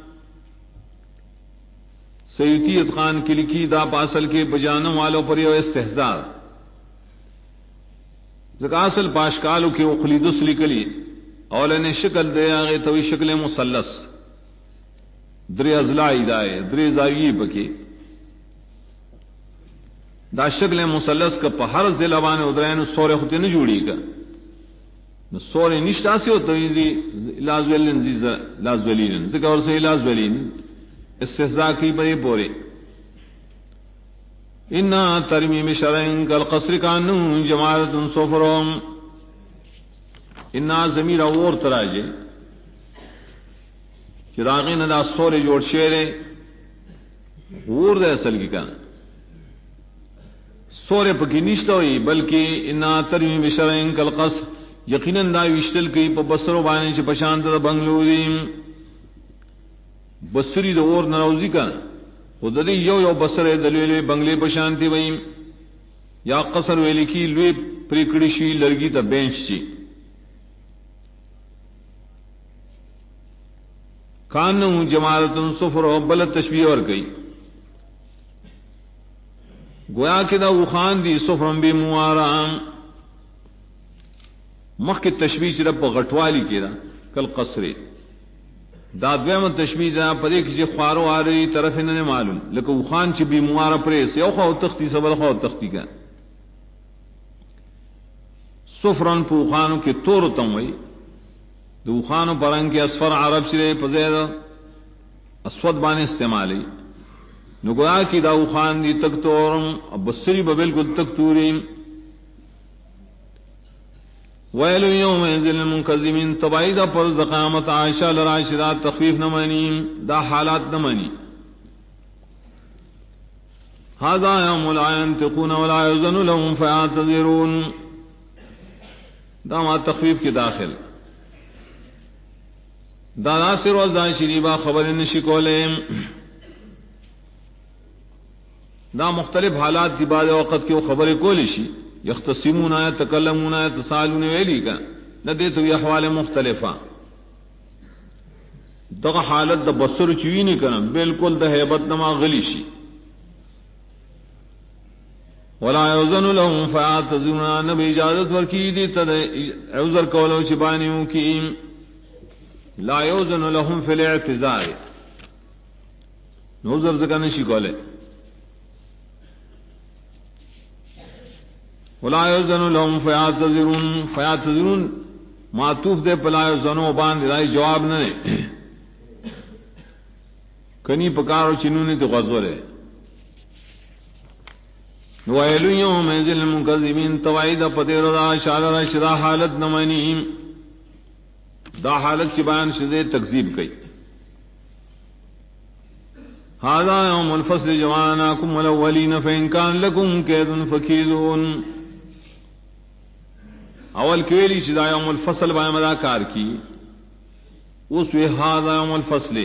سیوتی اتقان کی لکھی دا پاسل کے بجانم والوں پر یہ استحزار زکاسل پاشکالو کی اقلیدس لکلی اولین شکل دے آگے توی شکل مسلس دری ازلائی دائے دری زاویی پکی دا شکل مسلس کا پہر زلوان ادرین سورے خطے نہ جوڑی کا سورے نشتا سے ہوتا ہے لازولین ذکر اور سے لازولین استحزاء کی بڑی پورے انا ترمیم شرعن کالقصر کانو جمالت صفرهم انا ضمیر اور تراجے چراغین دا سورے جوڑ شیرے اور دے اصل کی کانا سورے پکی نشتا ہوئی بلکہ انا ترمیم شرعن کالقصر یقیناً دا وشتل کی پا بسرو بانے چھ پشانت دا بنگلو دیم بسری دا اور نروزی کا خود دی یو بسر دلویلوی بنگلے پشانتی ویم یا قصر ویلی کی لوی پریکڑشی لرگی تا بینچ چی کانو جمالتن صفر و بلد تشبیہ اور گئی گویا کہ دا وخان دی صفرن بی موارام مخ کی تشبیہ صرف غٹوالی کی دا کل قصرے دادویم تشبیہ دا پدے کسی خوارو آ رہی طرف انہیں معلوم لیکن خان چی بھی موارا پریس یو خواہ تختی سبل خواہ تختی کا صفرن پو خانو کے طور تموئی دو خانو پرنگ کے اسفر عرب شرے پزید اسود بانے استعمالی نگویا کی داو خان دی تک تورم اب بسری ببلکل تک توریم ویل یوم ذل المنکذبین تبعیدہ پر قیامت عائشہ لراشدات تخفیف نمانی دا حالات نمانی هذا یوم لا ينطقون ولا یؤذن لهم فیعتذرون دا ما تخفیف کی داخل دا ناصر وزدان شریبہ خبر نشکولے دا مختلف حالات کی بعد وقت کی وہ خبر کولشی یختصمون یتکلمون یتسالون ویلی کا نہ دے تو یہ احوال مختلفہ دغه حالت د بصر چوی نہیں کرنا بالکل د ہیبت نما غلیشی ولا یؤذن لهم فاعتذرون نبی اجازت ورکی دی تد عذر کولو چبانیوں کی لا یؤذن لهم فی الاعتذار نوذر زکا نشی کولے ولا یؤذن لهم فیعتذرون معطوف دے پلا یؤذنو باندھ رائی جواب نہ کنی پکارو چنونی تو غزورے ویل یوم ذل المنکذبین توعید پدیر دا شارع شرا حالت نمانی دا حالت کی بیان شدے تکذیب کئی هذا يوم الفصل جمعناكم الاولين فإن كان لكم كيد فكيدون. اول کیلی چې دا یوم الفصل باندې مدا کار کی اس وی هذا یوم الفصل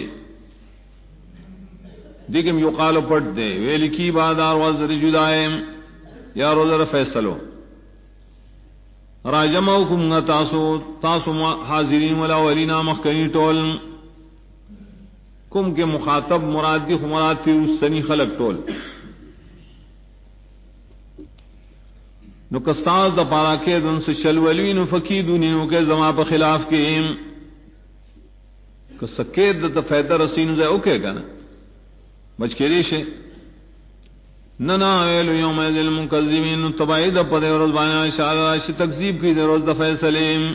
دیکھم یقال پڑھ دے ویل کی بادار وزر جدائم یا روزر فیصلو راجموکم تاسو حاضرین والاولین مخکنی ٹول کم کے مخاطب مراد دی مراد تھی اس سنی خلق ٹول نو کستاز دا پارا کے دن سے شلولین فقیدونینو کے زما پا خلاف کے کسکید دا فیدہ رسینو زے اوکے گا نا بچ کے ریشے ننا ویلو یوم ایدل منکذبین تبعید پدے ورز بانا اشارہ شی تکذیب کی دے روز دا فیصلیم.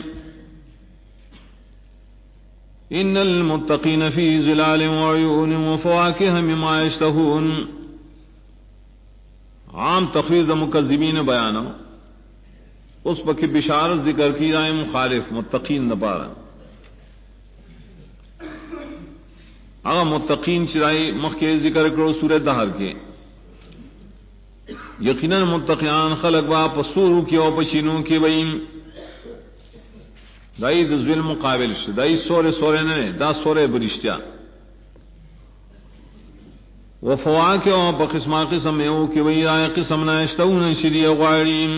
ان المتقین فی ظلال وعیون وفواکہ مما یشتہون. عام تخویض مکذبین بیانا اس پکی بشارت ذکر کی جائے مخالف متقین نپارا اگر متقین چرائی مخ کے ذکر کرو سورہ دہر کے یقیناً متقیان خلق با پسورو کی او پشینوں کی بئیم دائی دزویل مقابل شد دائی سورے ننے دا سورے برشتیا وفواکہ او پا قسم او کی بئی آئے قسم ناشتون شریع غاریم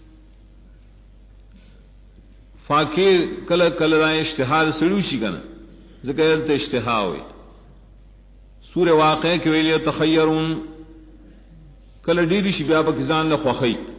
فاکر کل رائے اشتہار سڑوشی کنا ذکر تا اشتہا ہوئی سور واقع کے ویلے تخیرون کل ڈیری شی بیا پاکستان لخوخی